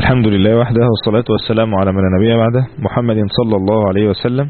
الحمد لله وحده والصلاة والسلام على من لا نبي بعده محمد صلى الله عليه وسلم.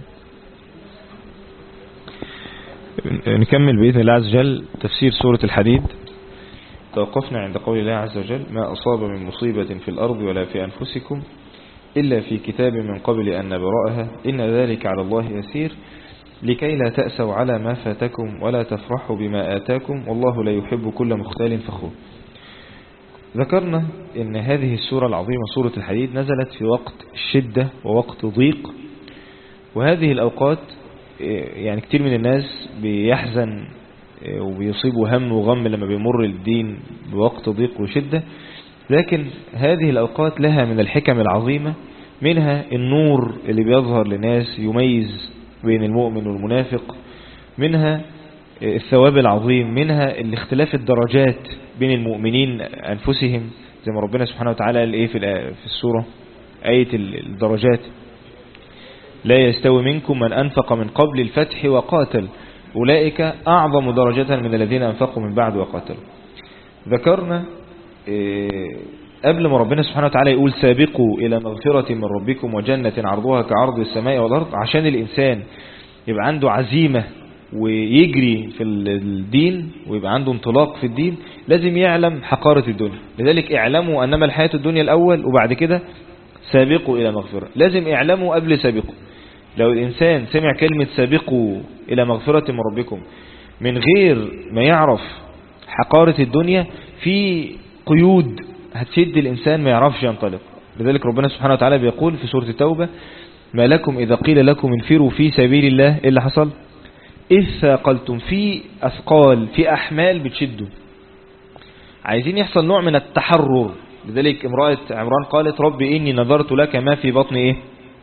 نكمل بإذن الله عز وجل تفسير سورة الحديد. توقفنا عند قول الله عز وجل: ما أصاب من مصيبة في الأرض ولا في أنفسكم إلا في كتاب من قبل أن نبرأها إن ذلك على الله يسير لكي لا تأسوا على ما فاتكم ولا تفرحوا بما آتاكم والله لا يحب كل مختال فخور. ذكرنا ان هذه السورة العظيمة سورة الحديد نزلت في وقت الشدة ووقت ضيق، وهذه الأوقات يعني كتير من الناس بيحزن وبيصيبوا هم وغم لما بيمر الدين بوقت ضيق وشدة، لكن هذه الأوقات لها من الحكم العظيمة، منها النور اللي بيظهر لناس يميز بين المؤمن والمنافق، منها الثواب العظيم، منها الاختلاف الدرجات بين المؤمنين أنفسهم زي ما ربنا سبحانه وتعالى قال إيه في السورة آية الدرجات: لا يستوي منكم من أنفق من قبل الفتح وقاتل أولئك أعظم درجة من الذين أنفقوا من بعد وقاتلوا. ذكرنا قبل ما ربنا سبحانه وتعالى يقول سابقوا إلى مغفرة من ربكم وجنة عرضها كعرض السماء والأرض، عشان الإنسان يبقى عنده عزيمة ويجري في الدين ويبقى عنده انطلاق في الدين لازم يعلم حقارة الدنيا. لذلك اعلموا أنما الحياة الدنيا الأول وبعد كده سابقوا إلى مغفرة. لازم اعلموا قبل سابقوا. لو الإنسان سمع كلمة سابقوا إلى مغفرة من ربكم من غير ما يعرف حقارة الدنيا، في قيود هتشد الإنسان ما يعرفش ينطلق. لذلك ربنا سبحانه وتعالى بيقول في سورة التوبة: ما لكم إذا قيل لكم انفروا في سبيل الله إيه اللي حصل؟ إذ ثاقلتم، في أثقال في أحمال بتشدوا، عايزين يحصل نوع من التحرر. لذلك امرأة عمران قالت: ربي إني نظرت لك ما في بطني إيه؟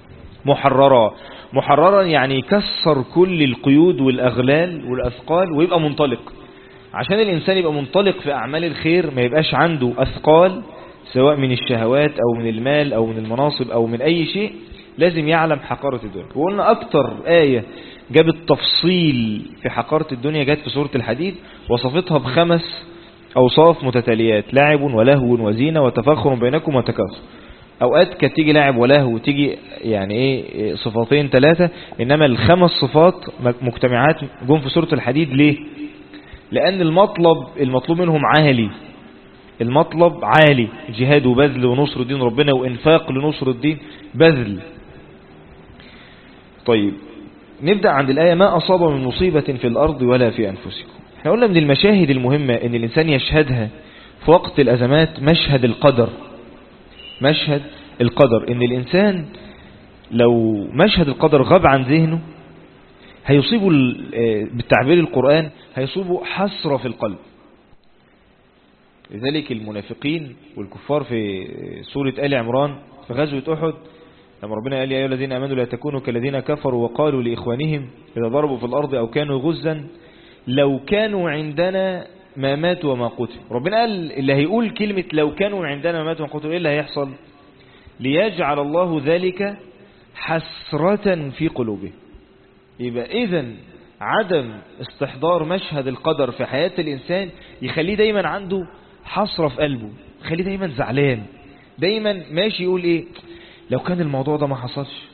محررا يعني يكسر كل القيود والأغلال والأثقال ويبقى منطلق. عشان الإنسان يبقى منطلق في أعمال الخير ما يبقاش عنده أثقال سواء من الشهوات أو من المال أو من المناصب أو من أي شيء، لازم يعلم حقارة الدنيا. وقلنا أكتر آية جابت تفصيل في حقارة الدنيا جات في سورة الحديد، وصفتها ب5 أوصاف متتاليات: لعب ولهو وزينة وتفاخر بينكم وتكاثر. أوقات كانت تيجي لعب ولهو وتيجي يعني إيه صفتين 3، إنما ال5 صفات مجتمعات جم في سورة الحديد. ليه؟ لأن المطلوب منهم عالي، المطلب عالي، جهاد وبذل ونصر دين ربنا وإنفاق لنصر الدين، بذل. طيب نبدأ عند الآية: ما أصاب من مصيبة في الأرض ولا في أنفسكم. احنا قلنا من المشاهد المهمة ان الإنسان يشهدها في وقت الأزمات مشهد القدر. مشهد القدر ان الإنسان لو مشهد القدر غاب عن ذهنه هيصيبه بالتعبير القرآن هيصيبه حسرة في القلب. لذلك المنافقين والكفار في سورة آل عمران في غزوة أحد لما ربنا قال: يا أيها الذين آمنوا لا تكونوا كالذين كفروا وقالوا لإخوانهم إذا ضربوا في الأرض أو كانوا غزا لو كانوا عندنا ما ماتوا وما قتلوا. ربنا قال اللي هيقول كلمة لو كانوا عندنا ما ماتوا وما قتلوا إيه اللي هيحصل؟ ليجعل الله ذلك حسرة في قلوبه. يبقى إذن عدم استحضار مشهد القدر في حياة الإنسان يخليه دايما عنده حسرة في قلبه، يخليه دايما زعلان، دايما ماشي يقول إيه لو كان الموضوع ده ما حصلش.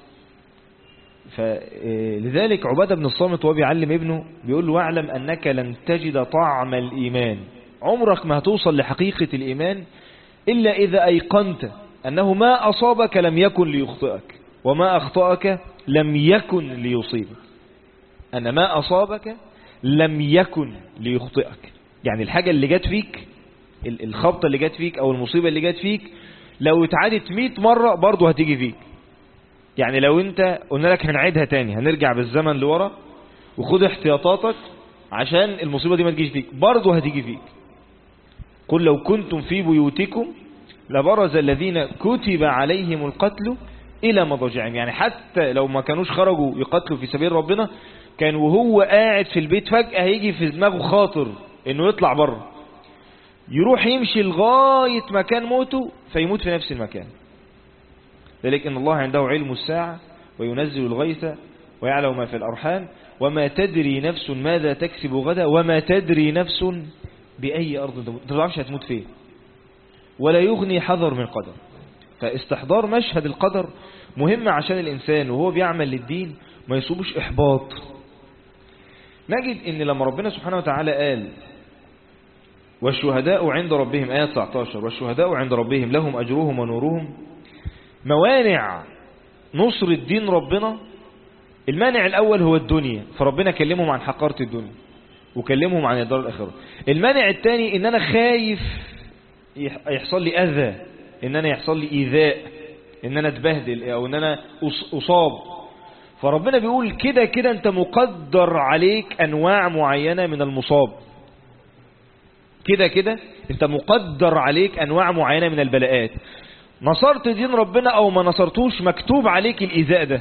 فلذلك عبادة بن الصامت وهو بيعلم ابنه بيقول له: واعلم أنك لن تجد طعم الإيمان، عمرك ما هتوصل لحقيقة الإيمان إلا إذا أيقنت أنه ما أصابك لم يكن ليخطئك وما أخطأك لم يكن ليصيبك. أن ما أصابك لم يكن ليخطئك، يعني الحاجة اللي جات فيك، الخبطة اللي جات فيك أو المصيبة اللي جات فيك لو اتعادت 100 مرة برضو هتيجي فيك. يعني لو انت قلنا لك هنعيدها تاني، هنرجع بالزمن لورا وخد احتياطاتك عشان المصيبة دي ما تجيش فيك، برضو هتيجي فيك. قل لو كنتم في بيوتكم لبرز الذين كتب عليهم القتل إلى مضاجعهم. يعني حتى لو ما كانوش خرجوا يقتلوا في سبيل ربنا، كان وهو قاعد في البيت فجأة هيجي في دماغه خاطر انه يطلع بره، يروح يمشي لغاية مكان موته فيموت في نفس المكان. ذلك إن الله عنده علم الساعة وينزل الغيث ويعلم ما في الأرحام وما تدري نفس ماذا تكسب غدا وما تدري نفس بأي أرض تموت. ما تعرفش هتموت فين، ولا يغني حذر من قدر. فاستحضار مشهد القدر مهم عشان الإنسان وهو بيعمل للدين ما يصيبوش إحباط. نجد إن لما ربنا سبحانه وتعالى قال والشهداء عند ربهم، آية 19، والشهداء عند ربهم لهم أجرهم ونورهم، موانع نصر الدين ربنا، المانع الأول هو الدنيا، فربنا كلمهم عن حقارة الدنيا وكلمهم عن الدار الآخرة. المانع الثاني إن أنا خايف يحصل لي أذى، إن أنا يحصل لي إيذاء، إن أنا أتبهدل أو إن أنا أصاب. فربنا بيقول كده كده أنت مقدر عليك أنواع معينة من المصاب، كده كده أنت مقدر عليك أنواع معينة من البلاءات. نصرت دين ربنا أو ما نصرتوش مكتوب عليك الإيذاء ده.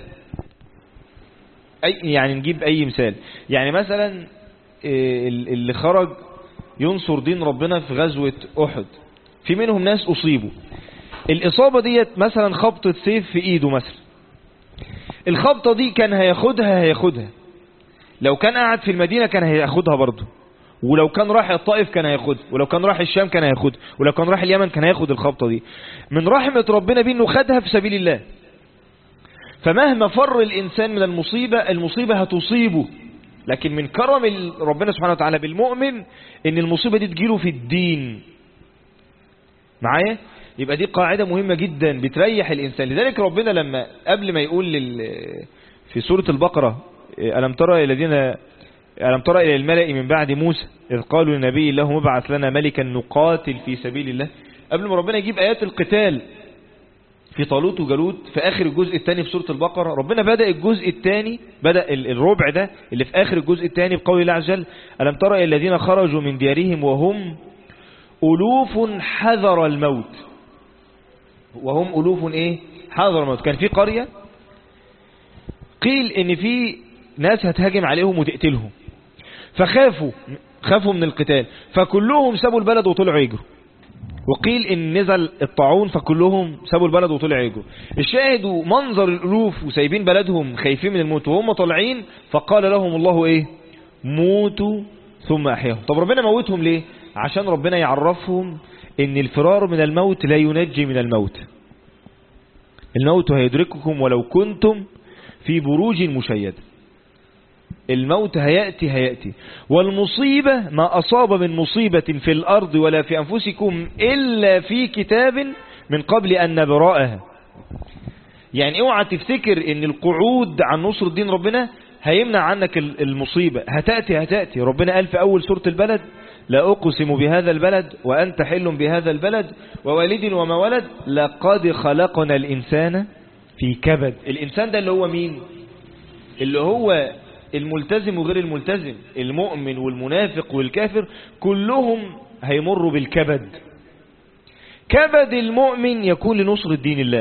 يعني نجيب أي مثال، يعني مثلا اللي خرج ينصر دين ربنا في غزوة أحد، في منهم ناس أصيبوا. الإصابة ديت مثلا خبطة سيف في إيده مثلا، الخبطة دي كان هياخدها لو كان قاعد في المدينة كان هياخدها برضه، ولو كان راح الطائف كان هياخدها، ولو كان راح الشام كان هياخدها، ولو كان راح اليمن كان هياخد الخبطة دي. من رحمة ربنا بيه انه خدها في سبيل الله. فمهما فر الإنسان من المصيبة هتصيبه، لكن من كرم ربنا سبحانه وتعالى بالمؤمن ان المصيبة دي تجيله في الدين معايا. يبقى دي قاعدة مهمة جدا بتريح الإنسان. لذلك ربنا لما قبل ما يقول في سورة البقرة ألم ترى إلى الملأ من بعد موسى إذ قالوا للنبي الله مبعث لنا ملكا نقاتل في سبيل الله، قبل ما ربنا يجيب آيات القتال في طالوت وجالوت في آخر الجزء الثاني في سورة البقرة، ربنا بدأ الجزء الثاني، بدأ الربع ده اللي في آخر الجزء الثاني بقول الله عز وجل ألم ترى إلى الذين خرجوا من ديارهم وهم ألوف حذر الموت. وهم ألوف إيه؟ حذر الموت. كان في قرية قيل إن في ناس هتهاجم عليهم وتقتلهم، خافوا من القتال، فكلهم سابوا البلد وطلعوا يجروا. وقيل إن نزل الطاعون فكلهم سابوا البلد وطلعوا يجروا. الشاهدوا منظر الألوف وسايبين بلدهم خايفين من الموت وهم طالعين، فقال لهم الله إيه؟ موتوا ثم أحياهم. طب ربنا موتهم ليه؟ عشان ربنا يعرفهم إن الفرار من الموت لا ينجي من الموت. الموت هيدرككم ولو كنتم في بروج مشيدة. الموت هيأتي. والمصيبة ما أصاب من مصيبة في الأرض ولا في أنفسكم إلا في كتاب من قبل أن نبرأها. يعني اوعى تفتكر ان القعود عن نصر الدين ربنا هيمنع عنك المصيبة. هتأتي. ربنا قال في أول سورة البلد لا أقسم بهذا البلد وأنت حل بهذا البلد ووالد وما ولد لقد خلقنا الإنسان في كبد. الإنسان ده اللي هو مين؟ اللي هو الملتزم وغير الملتزم، المؤمن والمنافق والكافر، كلهم هيمروا بالكبد. كبد المؤمن يكون لنصر الدين الله.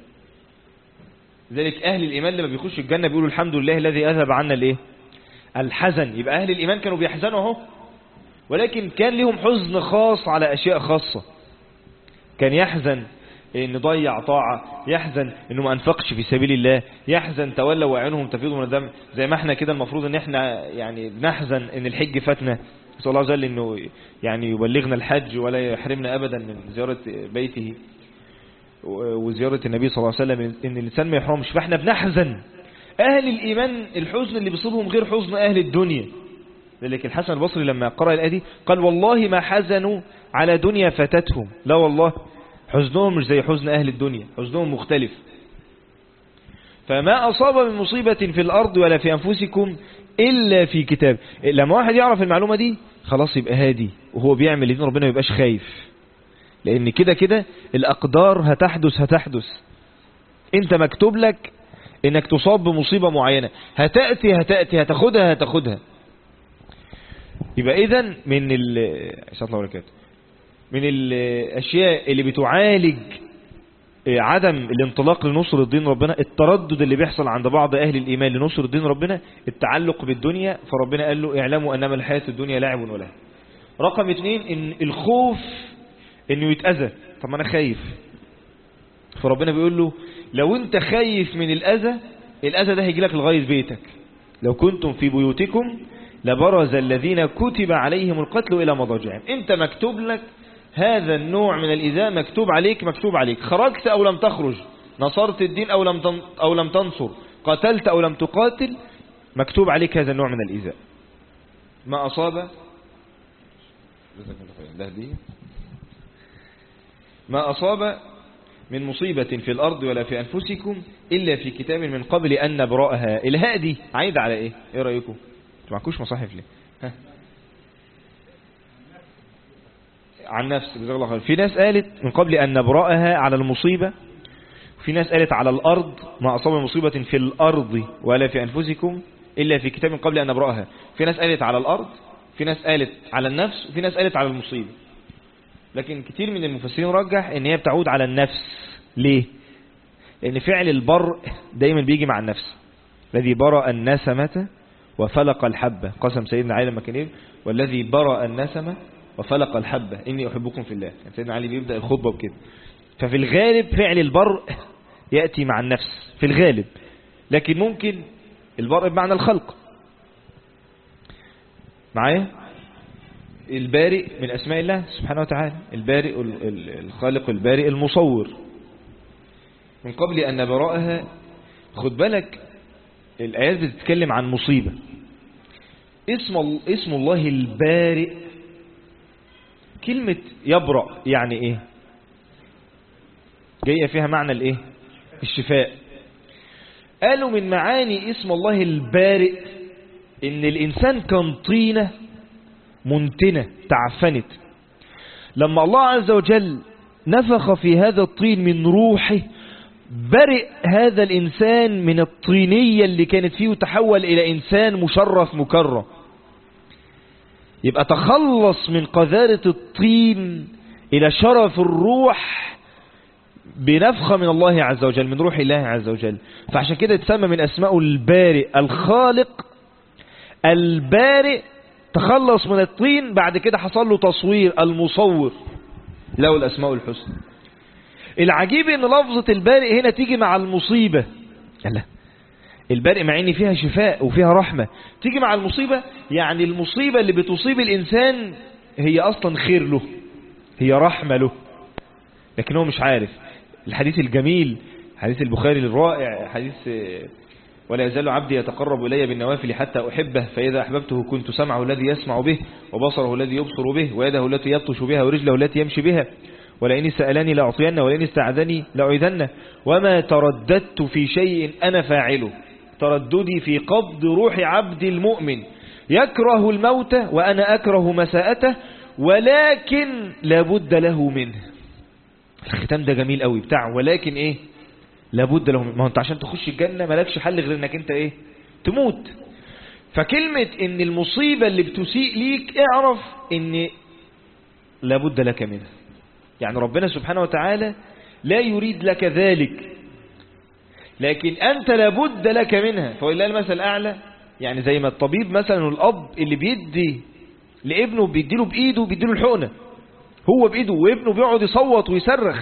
ذلك أهل الإيمان لما بيخش الجنة بيقولوا الحمد لله الذي أذهب عنا الإيه؟ الحزن. يبقى أهل الإيمان كانوا بيحزنوا اهو، ولكن كان لهم حزن خاص على أشياء خاصة. كان يحزن إن ضيع طاعة، يحزن إنه ما أنفقش في سبيل الله، يحزن تولى وعينهم تفيض من الدم، زي ما احنا كده المفروض إن احنا يعني بنحزن إن الحج فاتنا. نسأل الله عز وجل إنه يعني يبلغنا الحج ولا يحرمنا أبدا من زيارة بيته وزيارة النبي صلى الله عليه وسلم، إن الإنسان ما يحرمش. فاحنا بنحزن. أهل الإيمان الحزن اللي بيصيبهم غير حزن أهل الدنيا. ذلك الحسن البصري لما قرأ الآية دي قال والله ما حزنوا على دنيا فاتتهم، لا والله حزنهم مش زي حزن أهل الدنيا، حزنهم مختلف. فما أصاب من مصيبة في الأرض ولا في أنفسكم إلا في كتاب. لما واحد يعرف المعلومة دي خلاص يبقى هادي، وهو بيعمل لدين ربنا ما يبقاش خايف، لأن كده كده الأقدار هتحدث. أنت مكتوب لك إنك تصاب بمصيبة معينة، هتأتي هتاخدها. يبقى إذن من الأشياء اللي بتعالج عدم الانطلاق لنصر الدين ربنا، التردد اللي بيحصل عند بعض أهل الإيمان لنصر الدين ربنا، التعلق بالدنيا. فربنا قال له اعلموا أنما الحياة الدنيا لعب ولهو. رقم 2 إن الخوف إنه يتأذى. طب ما أنا خايف، فربنا بيقول له لو أنت خايف من الأذى ده هيجي لك لغاية بيتك. لو كنتم في بيوتكم لبرز الذين كتب عليهم القتل إلى مضاجعهم. أنت مكتوب لك هذا النوع من الإيذاء مكتوب عليك مكتوب عليك، خرجت أو لم تخرج، نصرت الدين أو لم تنصر، قتلت أو لم تقاتل، مكتوب عليك هذا النوع من الإيذاء. ما أصاب من مصيبة في الأرض ولا في أنفسكم إلا في كتاب من قبل أن نبرأها. الهاء دي عايد على إيه؟ إيه رأيكم؟ معكوش مصاحف ليه؟ ها؟ عن نفس جزاك الله خير. في ناس قالت من قبل أن نبرأها على المصيبة، وفي ناس قالت على الأرض، ما أصاب من مصيبة في الأرض ولا في أنفسكم إلا في كتاب من قبل أن نبرأها. في ناس قالت على الأرض، في ناس قالت على النفس، وفي ناس قالت على المصيبة. لكن كتير من المفسرين رجح ان هي بتعود على النفس. ليه؟ لان فعل البر دايما بيجي مع النفس. الذي برأ النسمة وفلق الحبة، قسم سيدنا علي لما كان ايه؟ والذي برأ النسمة وفلق الحبة إني أحبكم في الله. يعني سيدنا علي بيبدأ الخطبة بكده. ففي الغالب فعل البر يأتي مع النفس في الغالب، لكن ممكن البر بمعنى الخلق. معايا؟ البارئ من أسماء الله سبحانه وتعالى، البارئ الخالق البارئ المصور. من قبل أن نبرأها، خد بالك الآيات بتتكلم عن مصيبة. اسم الله البارئ، كلمة يبرأ يعني ايه؟ جاية فيها معنى الايه؟ الشفاء. قالوا من معاني اسم الله البارئ ان الانسان كان طينة منتنة تعفنت، لما الله عز وجل نفخ في هذا الطين من روحه برئ هذا الإنسان من الطينية اللي كانت فيه وتحول إلى إنسان مشرف مكرم. يبقى تخلص من قذارة الطين إلى شرف الروح بنفخة من الله عز وجل، من روح الله عز وجل. فعشان كده تسمى من أسماء البارئ الخالق البارئ. تخلص من الطين، بعد كده حصل له تصوير، المصور له الأسماء الحسنى. العجيب ان لفظة البارئ هنا تيجي مع المصيبة. لا، البارئ مع ان فيها شفاء وفيها رحمة، تيجي مع المصيبة. يعني المصيبة اللي بتصيب الإنسان هي أصلا خير له، هي رحمة له، لكن هو مش عارف. الحديث الجميل، حديث البخاري الرائع، حديث ولا يزال عبدي يتقرب إلي بالنوافل حتى أحبه، فإذا أحببته كنت سمعه الذي يسمع به، وبصره الذي يبصر به، ويده التي يبطش بها، ورجله التي يمشي بها، ولئن سألني لأعطينه، ولئن استعاذني لأعيذنه، وما ترددت في شيء أنا فاعله. ترددي في قبض روح عبد المؤمن، يكره الموت وأنا أكره مساءته، ولكن لابد له منه. الختام ده جميل قوي بتاع ولكن ايه؟ لابد له منه. ما هو انت عشان تخش الجنة مالكش حل غير انك انت ايه؟ تموت. فكلمة ان المصيبة اللي بتسيء ليك اعرف ان لابد لك منها. يعني ربنا سبحانه وتعالى لا يريد لك ذلك، لكن أنت لابد لك منها. فإلا المثل الأعلى، يعني زي ما الطبيب مثلا الأب اللي بيدي لابنه بيديله بإيده، بيديله الحقنة هو بإيده، وابنه بيقعد يصوت ويصرخ.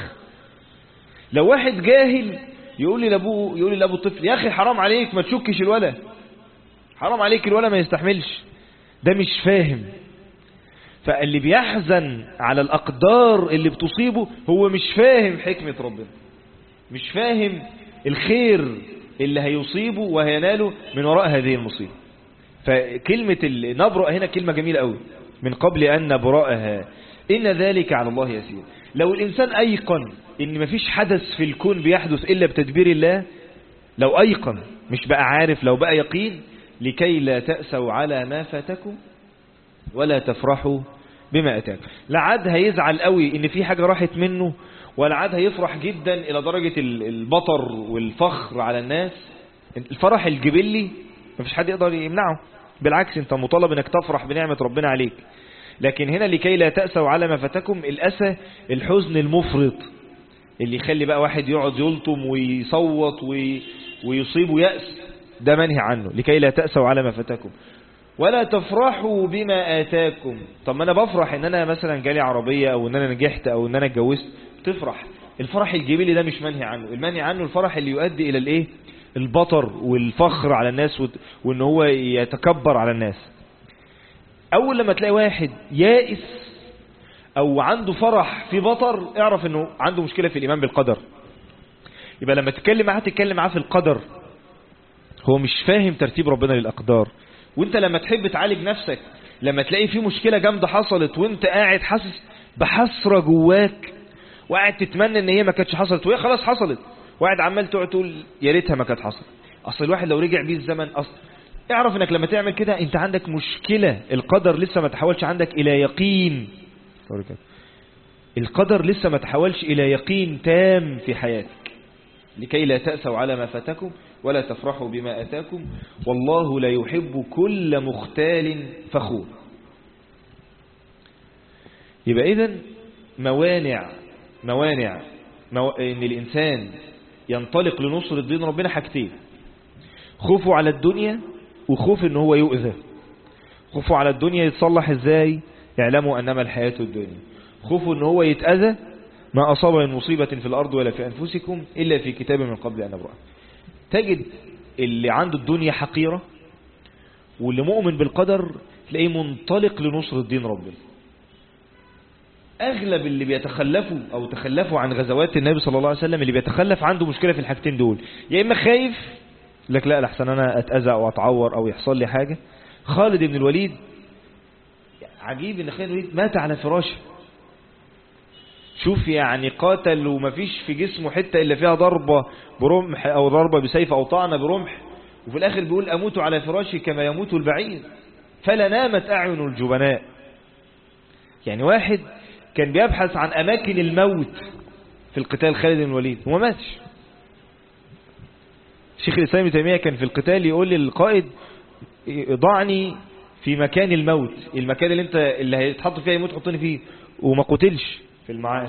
لو واحد جاهل يقول لي لأبو الطفل يا أخي حرام عليك ما تشكش الولد، حرام عليك الولد ما يستحملش، ده مش فاهم. فاللي بيحزن على الأقدار اللي بتصيبه هو مش فاهم حكمة ربنا، مش فاهم الخير اللي هيصيبه وهيناله من وراء هذه المصيبة. فكلمة نبرأ هنا كلمة جميلة قوي، من قبل أن نبرأها إن ذلك على الله يسير. لو الإنسان أيقن إن مفيش حدث في الكون بيحدث إلا بتدبير الله، لو أيقن مش بقى عارف، لو بقى يقين، لكي لا تأسوا على ما فاتكم ولا تفرحوا بما أتاكم. لا عاد هيزعل قوي إن في حاجة راحت منه، ولا عاد هيفرح جدا إلى درجة البطر والفخر على الناس. الفرح الجبلي مفيش حد يقدر يمنعه، بالعكس انت مطالب انك تفرح بنعمة ربنا عليك. لكن هنا لكي لا تأسوا على ما فاتكم، الأسى الحزن المفرط اللي يخلي بقى واحد يقعد يلطم ويصوت ويصيبه يأس، ده منهي عنه. لكي لا تأسوا على ما فاتكم ولا تفرحوا بما آتاكم. طب ما انا بفرح ان انا مثلا جالي عربية، او ان انا نجحت، او ان انا اتجوزت، تفرح. الفرح الجبلي ده مش منهي عنه. المنهي عنه الفرح اللي يؤدي الى الايه؟ البطر والفخر على الناس، وان هو يتكبر على الناس. اول لما تلاقي واحد يائس أو عنده فرح في بطر، اعرف أنه عنده مشكلة في الإيمان بالقدر. يبقى لما تتكلم معاه في القدر، هو مش فاهم ترتيب ربنا للأقدار. وانت لما تحب تعالج نفسك، لما تلاقي في مشكلة جامدة حصلت وانت قاعد حاسس بحسرة جواك، وقاعد تتمنى ان هي ما كانتش حصلت وهي خلاص حصلت، وقاعد عمال تقول يا ريتها ما كانت حصلت. اصل الواحد لو رجع بيه الزمن اعرف انك لما تعمل كده انت عندك مشكلة. القدر لسه ما تحولش عندك الى يقين. القدر لسه ما تحولش الى يقين تام في حياتك. لكي لا تأسوا على ما فاتكم ولا تفرحوا بما أتاكم والله لا يحب كل مختال فخور. يبقى إذن موانع إن الإنسان ينطلق لنصر الدين ربنا حاجتين: خوفه على الدنيا وخوف إن هو يؤذى. خوفه على الدنيا يتصلح إزاي؟ يعلموا أنما الحياة الدنيا. خوفه إن هو يتأذى: ما أصاب من مصيبة في الأرض ولا في أنفسكم إلا في كتاب من قبل أن نبرأها. تجد اللي عنده الدنيا حقيرة واللي مؤمن بالقدر تلاقيه منطلق لنصر الدين ربنا. أغلب اللي بيتخلفوا أو تخلفوا عن غزوات النبي صلى الله عليه وسلم، اللي بيتخلف عنده مشكلة في الحاجتين دول: يا إما خايف لك لا لحسن أنا أتأذى أو أتعور أو يحصل لي حاجة. خالد بن الوليد، عجيب إن خالد بن الوليد مات على فراشه. شوف يعني قاتل ومفيش في جسمه حتة إلا فيها ضربة برمح أو ضربة بسيف أو طعنة برمح، وفي الآخر بيقول أموت على فراشي كما يموت البعير فلا نامت أعين الجبناء. يعني واحد كان بيبحث عن أماكن الموت في القتال، خالد بن الوليد، وما ماتش. شيخ الإسلام ابن تيمية كان في القتال يقول للقائد: ضعني في مكان الموت، المكان اللي هيتحط فيه يموت حطني فيه، وما قتلش في المعارك.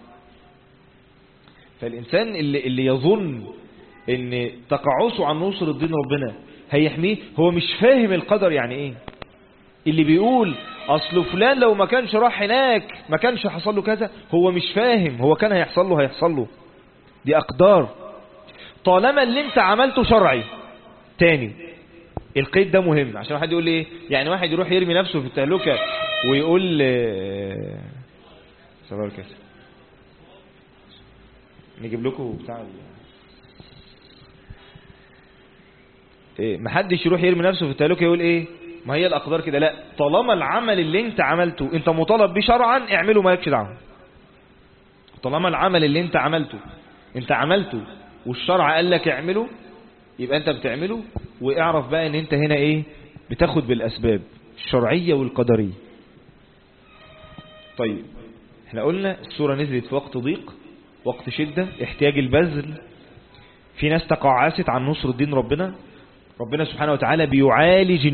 فالإنسان اللي يظن ان تقاعسه عن نصر الدين ربنا هيحميه، هو مش فاهم القدر يعني ايه. اللي بيقول اصل فلان لو ما كانش راح هناك ما كانش حصل له كذا، هو مش فاهم هو كان هيحصل له. دي اقدار طالما اللي انت عملته شرعي. تاني القيد ده مهم، عشان واحد يقول ايه يعني، واحد يروح يرمي نفسه في التهلكة ويقول صباح الكسر نجيب لكم بتاع محدش يروح يرمي نفسه في التهلكة يقول ايه ما هي الاقدار كده. لا، طالما العمل اللي انت عملته انت مطالب بيه شرعا اعمله، مالكش دعوه. طالما العمل اللي انت عملته والشرع قال لك اعمله، يبقى انت بتعمله. واعرف بقى ان انت هنا ايه، بتاخد بالاسباب الشرعية والقدرية. طيب احنا قلنا السورة نزلت في وقت ضيق، وقت شدة، احتياج البذل، في ناس تقاعست عن نصر الدين ربنا سبحانه وتعالى بيعالج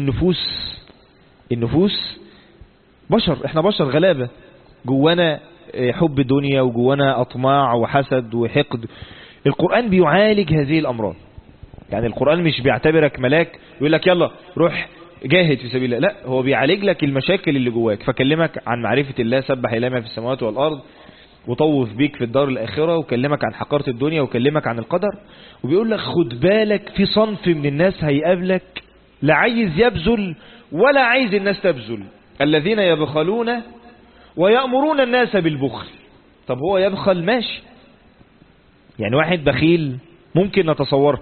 النفوس بشر، احنا بشر غلابة، جوانا حب دنيا وجوانا اطماع وحسد وحقد. القرآن بيعالج هذه الامراض. يعني القرآن مش بيعتبرك ملاك يقول لك يلا روح جاهد في سبيل الله، لا، هو بيعالج لك المشاكل اللي جواك. فكلمك عن معرفة الله، سبح إله ما في السماوات والأرض، وطوف بيك في الدار الآخرة، وكلمك عن حقارة الدنيا، وكلمك عن القدر، وبيقول لك خد بالك في صنف من الناس هيقابلك لا عايز يبذل ولا عايز الناس تبذل، الذين يبخلون ويأمرون الناس بالبخل. طب هو يبخل ماشي، يعني واحد بخيل ممكن نتصوره،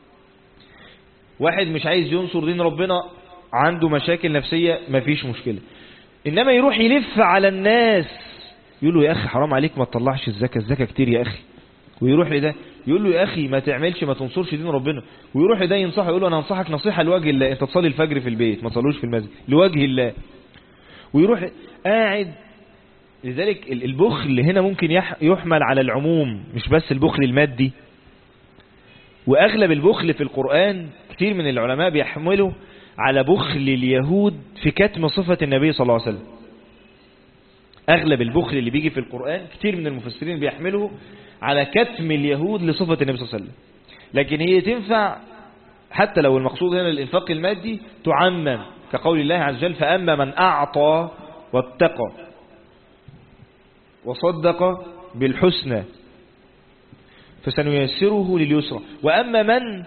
واحد مش عايز ينصر دين ربنا عنده مشاكل نفسية مفيش مشكلة. إنما يروح يلف على الناس يقول له يا أخي حرام عليك ما تطلعش الزكاة كتير يا أخي، ويروح لده يقول له يا أخي ما تعملش ما تنصرش دين ربنا، ويروح لده ينصحه يقول له أنا أنصحك نصيحة لوجه الله، أنت تصلي الفجر في البيت ما تصلوش في المسجد لوجه الله، ويروح قاعد. لذلك البخل هنا ممكن يحمل على العموم، مش بس البخل المادي. وأغلب البخل في القرآن كتير من العلماء بيحملوا على بخل اليهود في كتم صفة النبي صلى الله عليه وسلم. أغلب البخل اللي بيجي في القرآن كتير من المفسرين بيحمله على كتم اليهود لصفة النبي صلى الله عليه وسلم. لكن هي تنفع حتى لو المقصود هنا الإنفاق المادي، تعمم كقول الله عز وجل فأما من أعطى واتقى وصدق بالحسنى فسنيسره لليسرى وأما من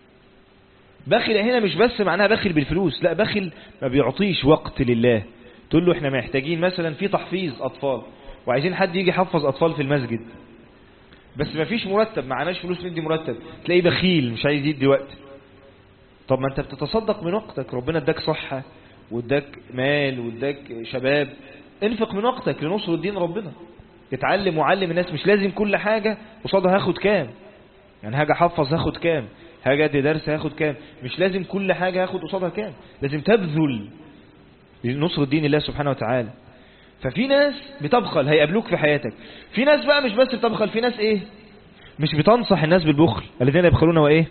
بخل هنا مش بس معناها بخل بالفلوس، لا، بخل ما بيعطيش وقت لله. تقول له احنا محتاجين مثلا في تحفيظ أطفال وعايزين حد يجي يحفظ أطفال في المسجد، بس ما فيش مرتب، معناش فلوس ندي مرتب، تلاقيه بخيل مش عايز يدي وقت. طب ما انت بتتصدق من وقتك، ربنا اداك صحة واداك مال واداك شباب، انفق من وقتك لنصر الدين ربنا. اتعلم وعلم الناس، مش لازم كل حاجة قصادها هاخد كام، يعني هاجي احفظ هاخد كام، هاجي ادي درس هاخد كام، مش لازم كل حاجة هاخد قصادها كام، لازم تبذل لنصر الدين الله سبحانه وتعالى. ففي ناس بتبخل هيقابلوك في حياتك، في ناس بقى مش بس بتبخل، في ناس ايه مش بتنصح الناس بالبخل، الذين يبخلون وايه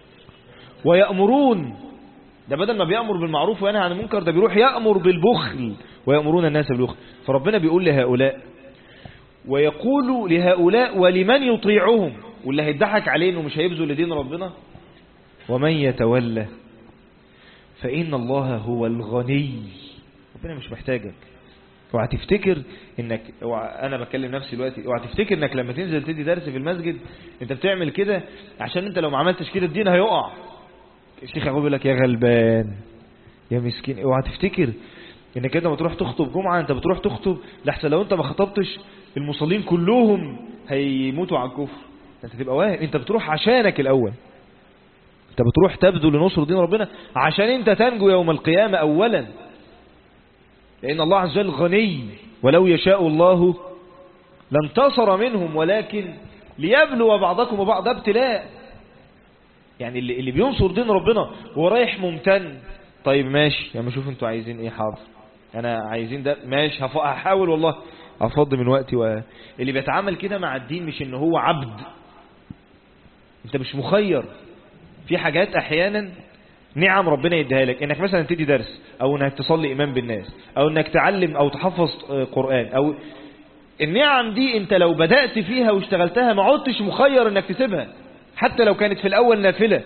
ويأمرون، ده بدل ما بيأمر بالمعروف وينهى عن المنكر ده بيروح يأمر بالبخل ويأمرون الناس بالبخل. فربنا بيقول لهؤلاء ويقول لهؤلاء ولمن يطيعهم، واللي هيضحك عليه انه مش هيبذل لدين ربنا، ومن يتولى فإن الله هو الغني، ربنا مش محتاجك. اوعى تفتكر انك انا بكلم نفسي دلوقتي، اوعى تفتكر انك لما تنزل تدي درس في المسجد انت بتعمل كده عشان انت لو ما عملتش كده الدين هيقع. الشيخ يقول لك يا غلبان يا مسكين، اوعى تفتكر انك كده لما تروح تخطب جمعة انت بتروح تخطب لحسن لو انت ما خطبتش المصلين كلهم هيموتوا على الكفر. انت تبقى واهم، انت بتروح عشانك الاول، انت بتروح تبذل لنصر دين ربنا عشان انت تنجو يوم القيامة اولا، لان الله عز وجل غني، ولو يشاء الله لانتصر منهم ولكن ليبلو بعضكم وبعض، ده ابتلاء. يعني اللي بينصر دين ربنا وهو رايح ممتن، طيب ماشي يا ما شوف انتوا عايزين ايه، حاضر انا عايزين ده ماشي هحاول والله افضي من وقتي. اللي بيتعامل كده مع الدين مش ان هو عبد، انت مش مخير في حاجات. احيانا نعم ربنا يديها لك، انك مثلا تدي درس او انك تصلي امام بالناس او انك تعلم او تحفظ قرآن، او النعم دي انت لو بدأت فيها واشتغلتها ما عدتش مخير انك تسيبها حتى لو كانت في الاول نافلة.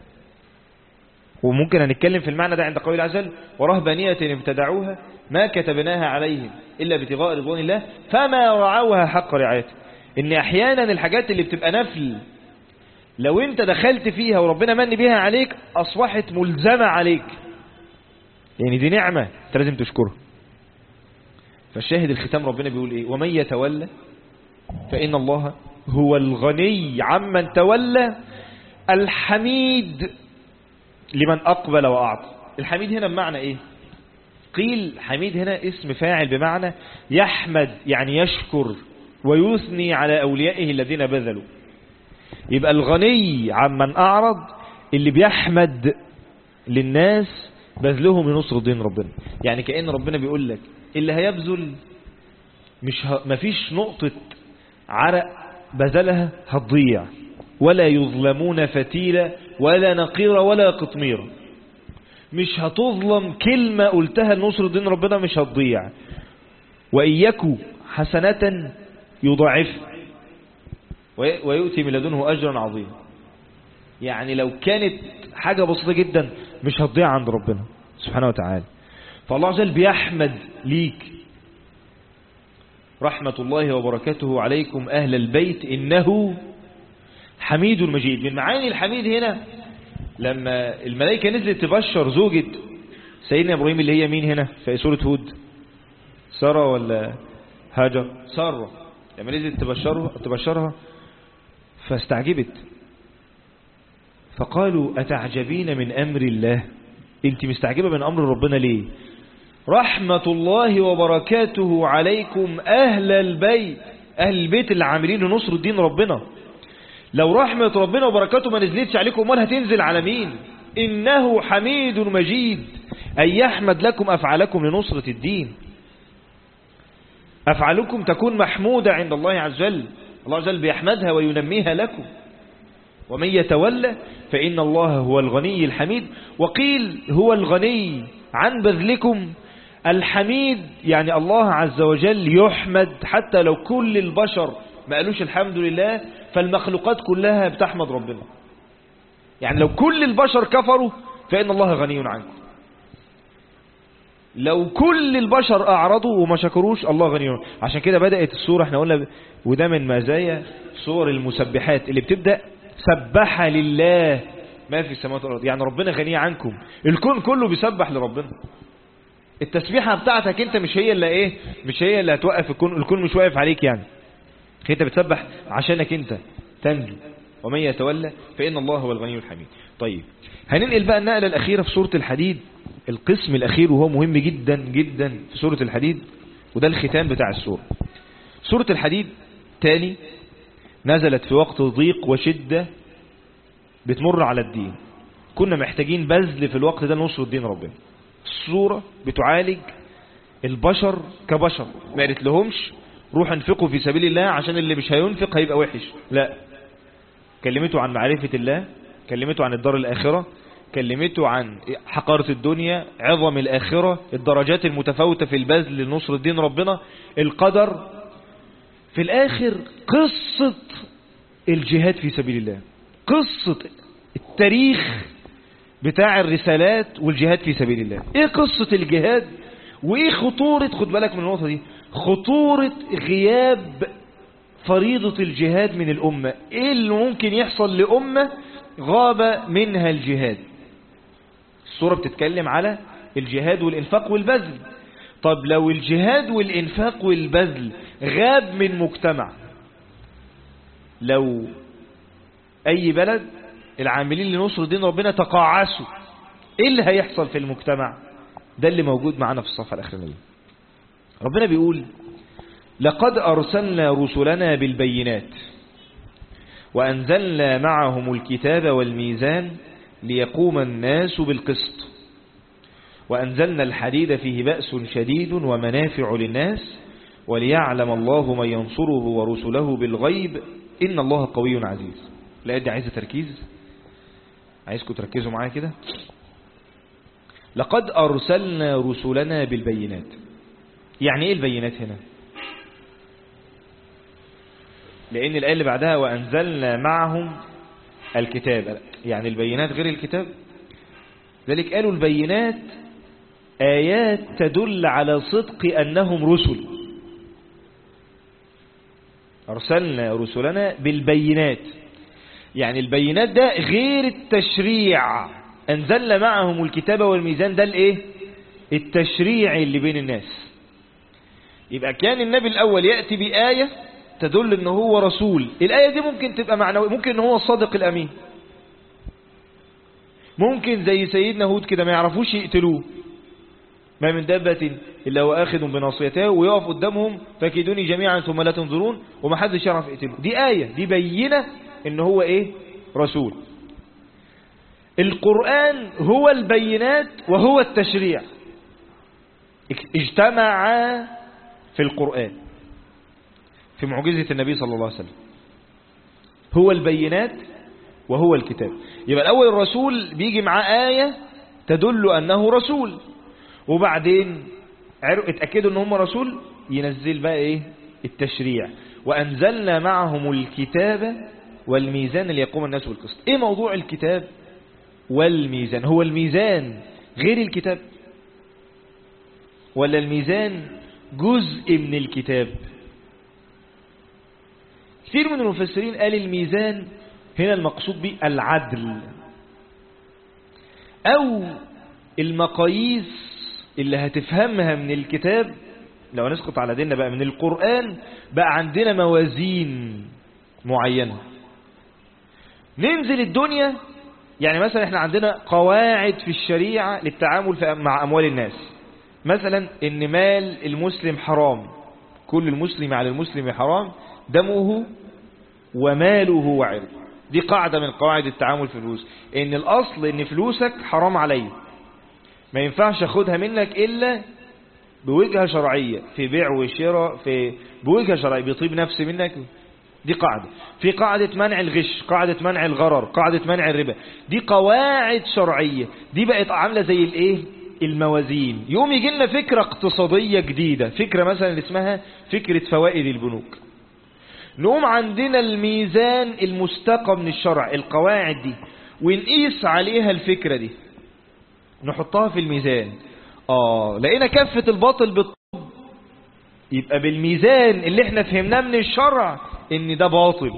وممكن هنتكلم في المعنى ده عند قول عز وجل ورهبانية ابتدعوها ما كتبناها عليهم إلا ابتغاء رضوان الله فما رعوها حق رعايته. إن أحيانا الحاجات اللي بتبقى نفل لو أنت دخلت فيها وربنا من بها عليك أصبحت ملزمة عليك، يعني دي نعمة أنت لازم تشكرها. فالشاهد الختام ربنا بيقول إيه؟ ومن يتولى فإن الله هو الغني عمن تولى الحميد لمن أقبل وأعطى. الحميد هنا بمعنى إيه؟ قيل حميد هنا اسم فاعل بمعنى يحمد، يعني يشكر ويثني على أوليائه الذين بذلوا. يبقى الغني عمن أعرض اللي بيحمد للناس بذلهم لنصر دين ربنا. يعني كأن ربنا بيقول لك اللي هيبذل مفيش نقطة عرق بذلها هتضيع، ولا يظلمون فتيلة ولا نقيرة ولا قطميرة، مش هتظلم كلمة قلتها لنصر دين ربنا مش هتضيع. وإياكوا حسنة يضاعف ويؤتي من لدنه أجرا عظيما. يعني لو كانت حاجة بسيطة جدا مش هتضيع عند ربنا سبحانه وتعالى. فالله عز وجل بيحمد ليك رحمة الله وبركاته عليكم أهل البيت إنه حميد مجيد. من معاني الحميد هنا لما الملائكة نزلت تبشر زوجة سيدنا إبراهيم اللي هي مين هنا في سورة هود؟ سارة ولا هاجر؟ سارة. لما نزلت تبشرها فاستعجبت فقالوا أتعجبين من أمر الله، انت مستعجبة من أمر ربنا ليه؟ رحمة الله وبركاته عليكم أهل البيت، أهل البيت اللي عاملين لنصر الدين ربنا. لو رحمة ربنا وبركاته ما نزلتش عليكم امال هتنزل على مين؟ إنه حميد مجيد أن يحمد لكم أفعالكم لنصرة الدين. أفعالكم تكون محمودة عند الله عز وجل، الله عز وجل بيحمدها وينميها لكم. ومن يتولى فإن الله هو الغني الحميد. وقيل هو الغني عن بذلكم الحميد، يعني الله عز وجل يحمد حتى لو كل البشر ما قالوش الحمد لله فالمخلوقات كلها بتحمد ربنا. يعني لو كل البشر كفروا فإن الله غني عنكم، لو كل البشر أعرضوا وما شكروش الله غني عنكم. عشان كده بدأت السورة احنا قلنا وده من مزايا سور المسبحات اللي بتبدأ سبح لله ما في السماوات والأرض، يعني ربنا غني عنكم، الكون كله بيسبح لربنا. التسبيحة بتاعتك انت مش هي اللي هتوقف الكون مش واقف عليك يعني. انت بتسبح عشانك انت تنجو، ومن يتولى فإن الله هو الغني الحميد. طيب هننقل بقى النقلة الأخيرة في سورة الحديد، القسم الأخير وهو مهم جدا جدا في سورة الحديد، وده الختام بتاع السورة. سورة الحديد تاني نزلت في وقت ضيق وشدة بتمر على الدين، كنا محتاجين بذل في الوقت ده نصر الدين ربنا. السورة بتعالج البشر كبشر، ما قالت لهمش روح انفقوا في سبيل الله عشان اللي مش هينفق هيبقى وحش، لا، كلمته عن معرفة الله، كلمته عن الدار الآخرة، كلمته عن حقارة الدنيا، عظم الآخرة، الدرجات المتفاوتة في البذل لنصر الدين ربنا، القدر، في الآخر قصة الجهاد في سبيل الله، قصة التاريخ بتاع الرسالات والجهاد في سبيل الله. ايه قصة الجهاد وايه خطورة، خد بالك من النقطة دي، خطورة غياب فريضة الجهاد من الأمة، ايه اللي ممكن يحصل لأمة غاب منها الجهاد. السورة بتتكلم على الجهاد والإنفاق والبذل. طب لو الجهاد والإنفاق والبذل غاب من مجتمع، لو أي بلد العاملين لنصر دين ربنا تقاعسوا، ايه اللي هيحصل في المجتمع؟ ده اللي موجود معنا في الصفحة الأخرانية. ربنا بيقول لقد أرسلنا رسلنا بالبينات وأنزلنا معهم الكتاب والميزان ليقوم الناس بالقسط وأنزلنا الحديد فيه بأس شديد ومنافع للناس وليعلم الله من ينصره ورسله بالغيب إن الله قوي عزيز. الآية دي عايزة تركيز، عايزكم تركزوا معايا كده. لقد أرسلنا رسلنا بالبينات، يعني إيه البينات هنا؟ لأن الآية اللي بعدها وأنزلنا معهم الكتاب، يعني البينات غير الكتاب. ذلك قالوا البينات آيات تدل على صدق أنهم رسل. أرسلنا رسلنا بالبينات، يعني البينات ده غير التشريع. أنزلنا معهم الكتاب والميزان، ده الايه؟ التشريع اللي بين الناس. يبقى كان النبي الأول يأتي بآية تدل ان هو رسول، الآية دي ممكن تبقى معنوية، ممكن ان هو الصادق الأمين، ممكن زي سيدنا هود كده ما يعرفوش يقتلوه، ما من دابة إلا هو آخذ بناصيته، ويقف قدامهم فكيدوني جميعا ثم لا تنظرون، وما حدش يعرف يقتله. دي آية، دي بينة ان هو ايه؟ رسول. القرآن هو البينات وهو التشريع، اجتمعا في القرآن في معجزة النبي صلى الله عليه وسلم، هو البينات وهو الكتاب. يبقى الأول الرسول بيجي معاه آية تدل أنه رسول، وبعدين اتأكدوا أنهم رسول، ينزل بقى إيه؟ التشريع. وأنزلنا معهم الكتاب والميزان ليقوم الناس بالقسط. إيه موضوع الكتاب والميزان؟ هو الميزان غير الكتاب ولا الميزان جزء من الكتاب؟ كثير من المفسرين قال الميزان هنا المقصود به العدل أو المقاييس اللي هتفهمها من الكتاب. لو نسقط على ديننا بقى من القرآن، بقى عندنا موازين معينة ننزل الدنيا. يعني مثلا احنا عندنا قواعد في الشريعة للتعامل مع أموال الناس، مثلا ان مال المسلم حرام، كل المسلم على المسلم حرام دمه وماله وعرضه. دي قاعدة من قواعد التعامل في الفلوس، ان الاصل ان فلوسك حرام علي، ما ينفعش اخدها منك الا بوجهة شرعية، في بيع وشراء، بوجهة شرعية، بيطيب نفسي منك. دي قاعدة. في قاعدة منع الغش، قاعدة منع الغرر، قاعدة منع الربا. دي قواعد شرعية، دي بقت عاملة زي الايه؟ الموازين. يوم يجي لنا فكرة اقتصادية جديدة، فكرة مثلا اسمها فكرة فوائد البنوك، نقوم عندنا الميزان المستقى من الشرع، القواعد دي، ونقيس عليها الفكرة دي، نحطها في الميزان. لقينا كفة الباطل بالطب، يبقى بالميزان اللي احنا فهمناه من الشرع ان ده باطل.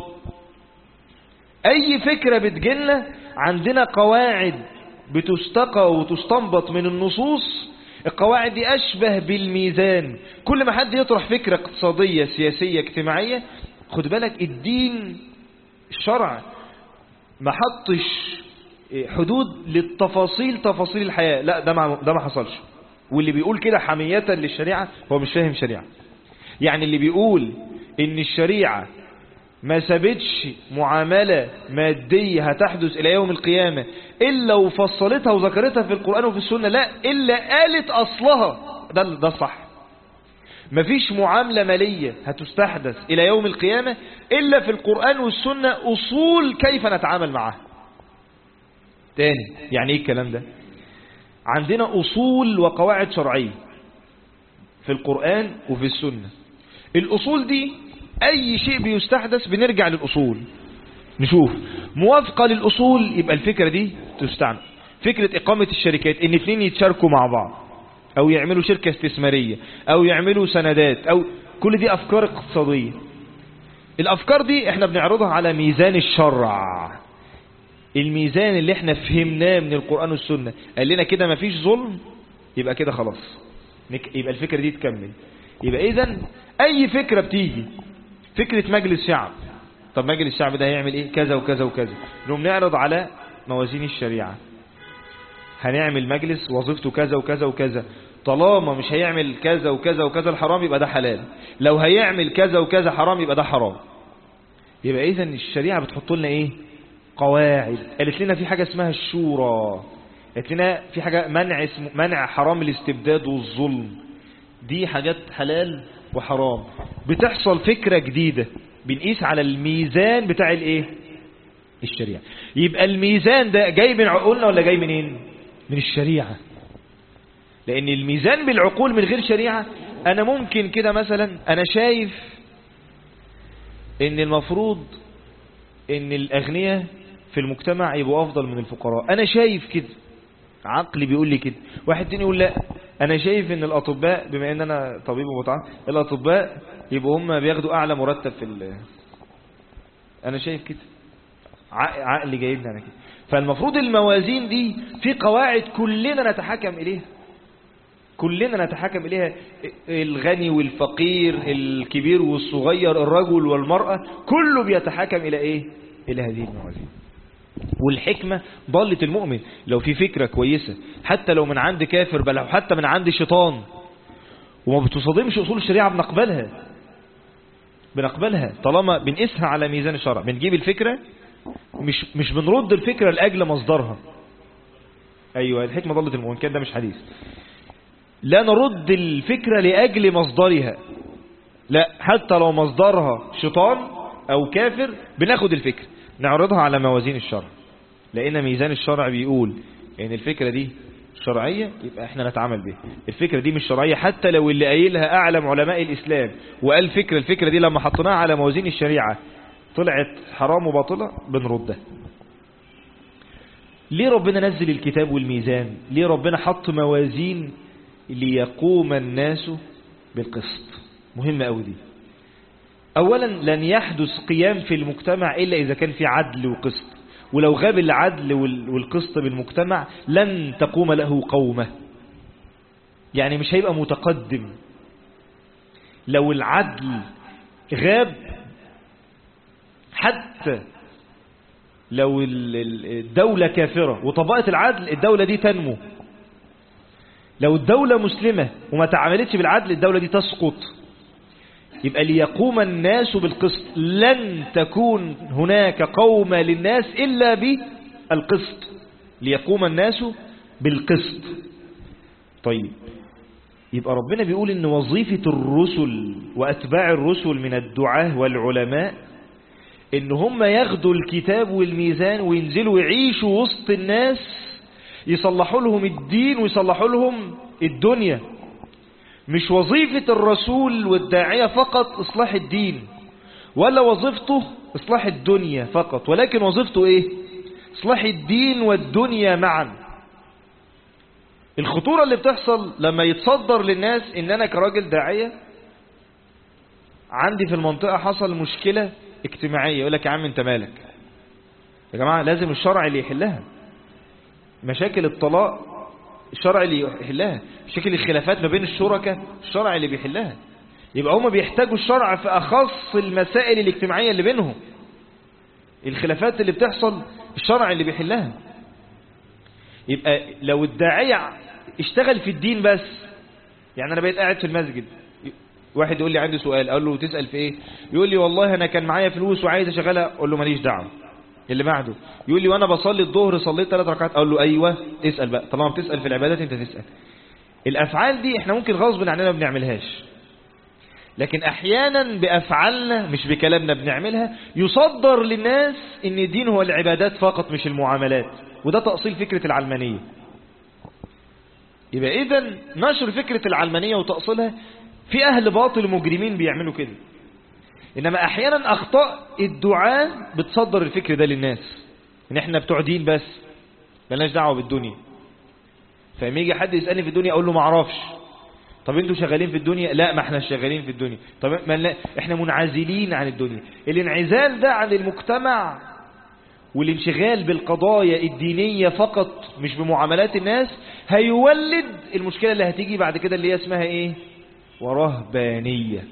اي فكرة بتجيلنا عندنا قواعد بتستقى وتستنبط من النصوص القواعد دي أشبه بالميزان. كل ما حد يطرح فكرة اقتصادية سياسية اجتماعية، خد بالك الدين الشرع ما حطش حدود للتفاصيل، تفاصيل الحياة، لا ده ما حصلش. واللي بيقول كده حمية للشريعة هو مش فاهم شريعة. يعني اللي بيقول ان الشريعة ما سابتش معاملة مادية هتحدث إلى يوم القيامة إلا وفصلتها وذكرتها في القرآن وفي السنة، لا، إلا قالت أصلها. ده الصح. مفيش معاملة مالية هتستحدث إلى يوم القيامة إلا في القرآن والسنة أصول كيف نتعامل معها. تاني، يعني إيه الكلام ده؟ عندنا أصول وقواعد شرعية في القرآن وفي السنة. الأصول دي أي شيء بيستحدث بنرجع للأصول نشوف موافقة للأصول، يبقى الفكرة دي تستعمل. فكرة إقامة الشركات، إن اتنين يتشاركوا مع بعض أو يعملوا شركة استثمارية أو يعملوا سندات، أو كل دي أفكار اقتصادية. الأفكار دي احنا بنعرضها على ميزان الشرع. الميزان اللي احنا فهمناه من القرآن والسنة قال لنا كده مفيش ظلم، يبقى كده خلاص، يبقى الفكرة دي تكمل. يبقى إذن أي فكرة بتيجي، فكرة مجلس شعب، طب مجلس الشعب ده هيعمل ايه؟ كذا وكذا وكذا. نقوم نعرض على موازين الشريعة، هنعمل مجلس وظيفته كذا وكذا وكذا، طالما مش هيعمل كذا وكذا وكذا الحرام يبقى ده حلال، لو هيعمل كذا وكذا حرام يبقى ده حرام. يبقى إذن الشريعة بتحط لنا ايه؟ قواعد. قالت لنا في حاجة اسمها الشورى، قالت لنا في حاجة منع حرام الاستبداد والظلم، دي حاجات حلال وحرام. بتحصل فكرة جديدة بنقيس على الميزان بتاع الايه؟ الشريعة. يبقى الميزان ده جاي من عقولنا ولا جاي منين؟ من الشريعة. لان الميزان بالعقول من غير شريعة، انا ممكن كده مثلا انا شايف ان المفروض ان الاغنياء في المجتمع يبقوا افضل من الفقراء، انا شايف كده، عقلي بيقول لي كده. واحد تاني يقول لا، انا شايف ان الاطباء، بما ان انا طبيب ومتعة، الاطباء يبقوا هم بياخدوا اعلى مرتب انا شايف كده، عقلي جايبني انا كده. فالمفروض الموازين دي في قواعد كلنا نتحكم اليها، كلنا نتحكم اليها، الغني والفقير، الكبير والصغير، الرجل والمرأة، كله بيتحكم الى ايه؟ الى هذه الموازين. والحكمة ضالة المؤمن. لو في فكرة كويسة حتى لو من عند كافر، بل حتى من عند شيطان، وما بتصادمش أصول الشريعة، بنقبلها طالما بنقيسها على ميزان الشرع. بنجيب الفكرة، مش بنرد الفكرة لأجل مصدرها. أيوة، الحكمة ضالة المؤمن، كان ده مش حديث. لا نرد الفكرة لأجل مصدرها، لا، حتى لو مصدرها شيطان أو كافر بناخد الفكرة نعرضها على موازين الشرع، لأن ميزان الشرع بيقول يعني الفكرة دي شرعية يبقى احنا نتعامل بها، الفكرة دي مش شرعية حتى لو اللي قايلها أعلم علماء الإسلام وقال الفكرة دي لما حطيناها على موازين الشريعة طلعت حرام وباطلة، بنردها. ليه ربنا نزل الكتاب والميزان؟ ليه ربنا حط موازين؟ ليقوم الناس بالقسط. مهمة أوي دي. أولا لن يحدث قيام في المجتمع إلا إذا كان في عدل وقسط، ولو غاب العدل والقسط بالمجتمع لن تقوم له قومة، يعني مش هيبقى متقدم. لو العدل غاب، حتى لو الدولة كافرة وطبقت العدل الدولة دي تنمو. لو الدولة مسلمة وما تعاملتش بالعدل الدولة دي تسقط. يبقى ليقوم الناس بالقسط، لن تكون هناك قومة للناس إلا بالقسط. ليقوم الناس بالقسط. طيب، يبقى ربنا بيقول إن وظيفة الرسل وأتباع الرسل من الدعاة والعلماء إن هم ياخدوا الكتاب والميزان وينزلوا يعيشوا وسط الناس، يصلحوا لهم الدين ويصلحوا لهم الدنيا. مش وظيفة الرسول والداعية فقط إصلاح الدين، ولا وظيفته إصلاح الدنيا فقط، ولكن وظيفته إيه؟ إصلاح الدين والدنيا معا. الخطورة اللي بتحصل لما يتصدر للناس إن أنا كراجل داعية عندي في المنطقة حصل مشكلة اجتماعية، يقول لك يا عم أنت مالك؟ يا جماعة لازم الشرع اللي يحلها. مشاكل الطلاق الشرع اللي يحلها. شكل الخلافات ما بين الشركاء الشرع اللي بيحلها. يبقى هم بيحتاجوا الشرع في أخص المسائل الاجتماعية اللي بينهم. الخلافات اللي بتحصل الشرع اللي بيحلها. يبقى لو الداعية اشتغل في الدين بس، يعني أنا بقيت قاعد في المسجد، واحد يقول لي عندي سؤال، أقول له تسأل في إيه؟ يقول لي والله أنا كان معايا فلوس وعايز أشغلها، أقول له ماليش دعوة. اللي بعده يقول لي وأنا بصلي الظهر صليت 3 ركعات، أقول له أيوة اسأل بقى، طالما بتسأل في العبادات أنت تسأل. الأفعال دي إحنا ممكن غصب عننا ما بنعملهاش، لكن أحيانا بأفعالنا مش بكلامنا بنعملها يصدر للناس إن الدين هو العبادات فقط مش المعاملات، وده تأصيل فكرة العلمانية. يبقى إذن نشر فكرة العلمانية وتأصيلها في أهل باطل مجرمين بيعملوا كده. إنما أحيانا أخطاء الدعاء بتصدر الفكر ده للناس إن إحنا بتوع دين بس ملناش دعوة بالدنيا. فلما يجي حد يسألني في الدنيا أقول له ما اعرفش. طب انتوا شغالين في الدنيا؟ لا ما احنا شغالين في الدنيا. طب ما احنا منعزلين عن الدنيا. الانعزال ده عن المجتمع والانشغال بالقضايا الدينية فقط مش بمعاملات الناس هيولد المشكلة اللي هتيجي بعد كده اللي هي اسمها ايه؟ ورهبانية.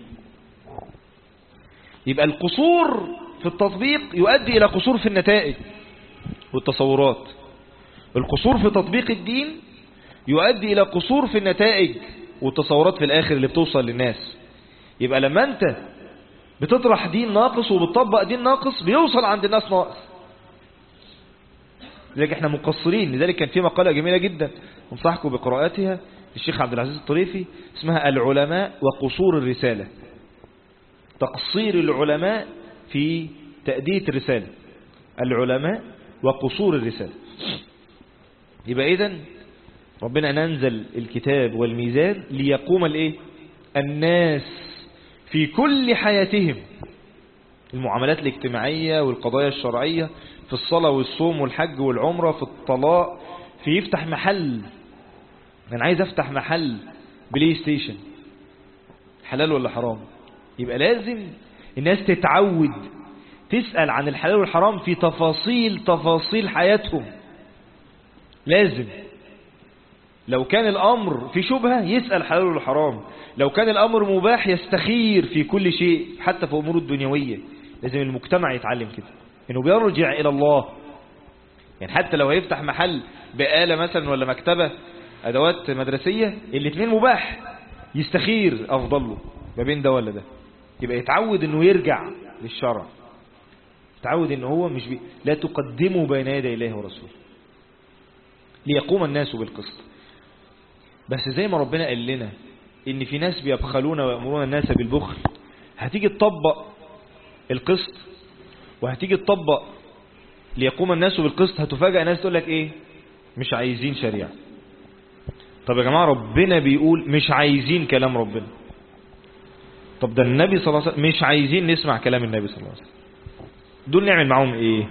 يبقى القصور في التطبيق يؤدي الى قصور في النتائج والتصورات. القصور في تطبيق الدين يؤدي الى قصور في النتائج والتصورات في الاخر اللي بتوصل للناس. يبقى لما انت بتطرح دين ناقص وبتطبق دين ناقص بيوصل عند الناس ناقص. لذلك احنا مقصرين. لذلك كان في مقالة جميلة جدا انصحكم بقراءتها للشيخ عبد العزيز الطريفي اسمها العلماء وقصور الرسالة. تقصير العلماء في تأدية الرسالة. العلماء وقصور الرسالة. يبقى إذن ربنا ننزل الكتاب والميزان ليقوم الايه؟ الناس في كل حياتهم، المعاملات الاجتماعية والقضايا الشرعية، في الصلاة والصوم والحج والعمرة، في الطلاق، في يفتح محل. أنا عايز أفتح محل بلاي ستيشن، حلال ولا حرام؟ يبقى لازم الناس تتعود تسأل عن الحلال والحرام في تفاصيل حياتهم. لازم لو كان الأمر في شبهة يسأل حلال ولا حرام، لو كان الأمر مباح يستخير في كل شيء حتى في أمور الدنيوية. لازم المجتمع يتعلم كده إنه بيرجع إلى الله. يعني حتى لو هيفتح محل بآلة مثلا ولا مكتبة أدوات مدرسية الاثنين مباح، يستخير أفضل له ما بين ده ولا ده. يبقى يتعود إنه يرجع للشرع، يتعود إنه هو مش لا تقدموا بين يدي الله ورسوله ليقوم الناس بالقسط. بس زي ما ربنا قال لنا ان في ناس بيبخلون ويأمرون الناس بالبخل، هتيجي تطبق القسط وهتيجي تطبق ليقوم الناس بالقسط، هتفاجأ ناس تقول لك ايه؟ مش عايزين شريعة. طب يا جماعة ربنا بيقول مش عايزين كلام ربنا. طب ده النبي صلى الله عليه وسلم مش عايزين نسمع كلام النبي صلى الله عليه وسلم. دول نعمل معهم ايه؟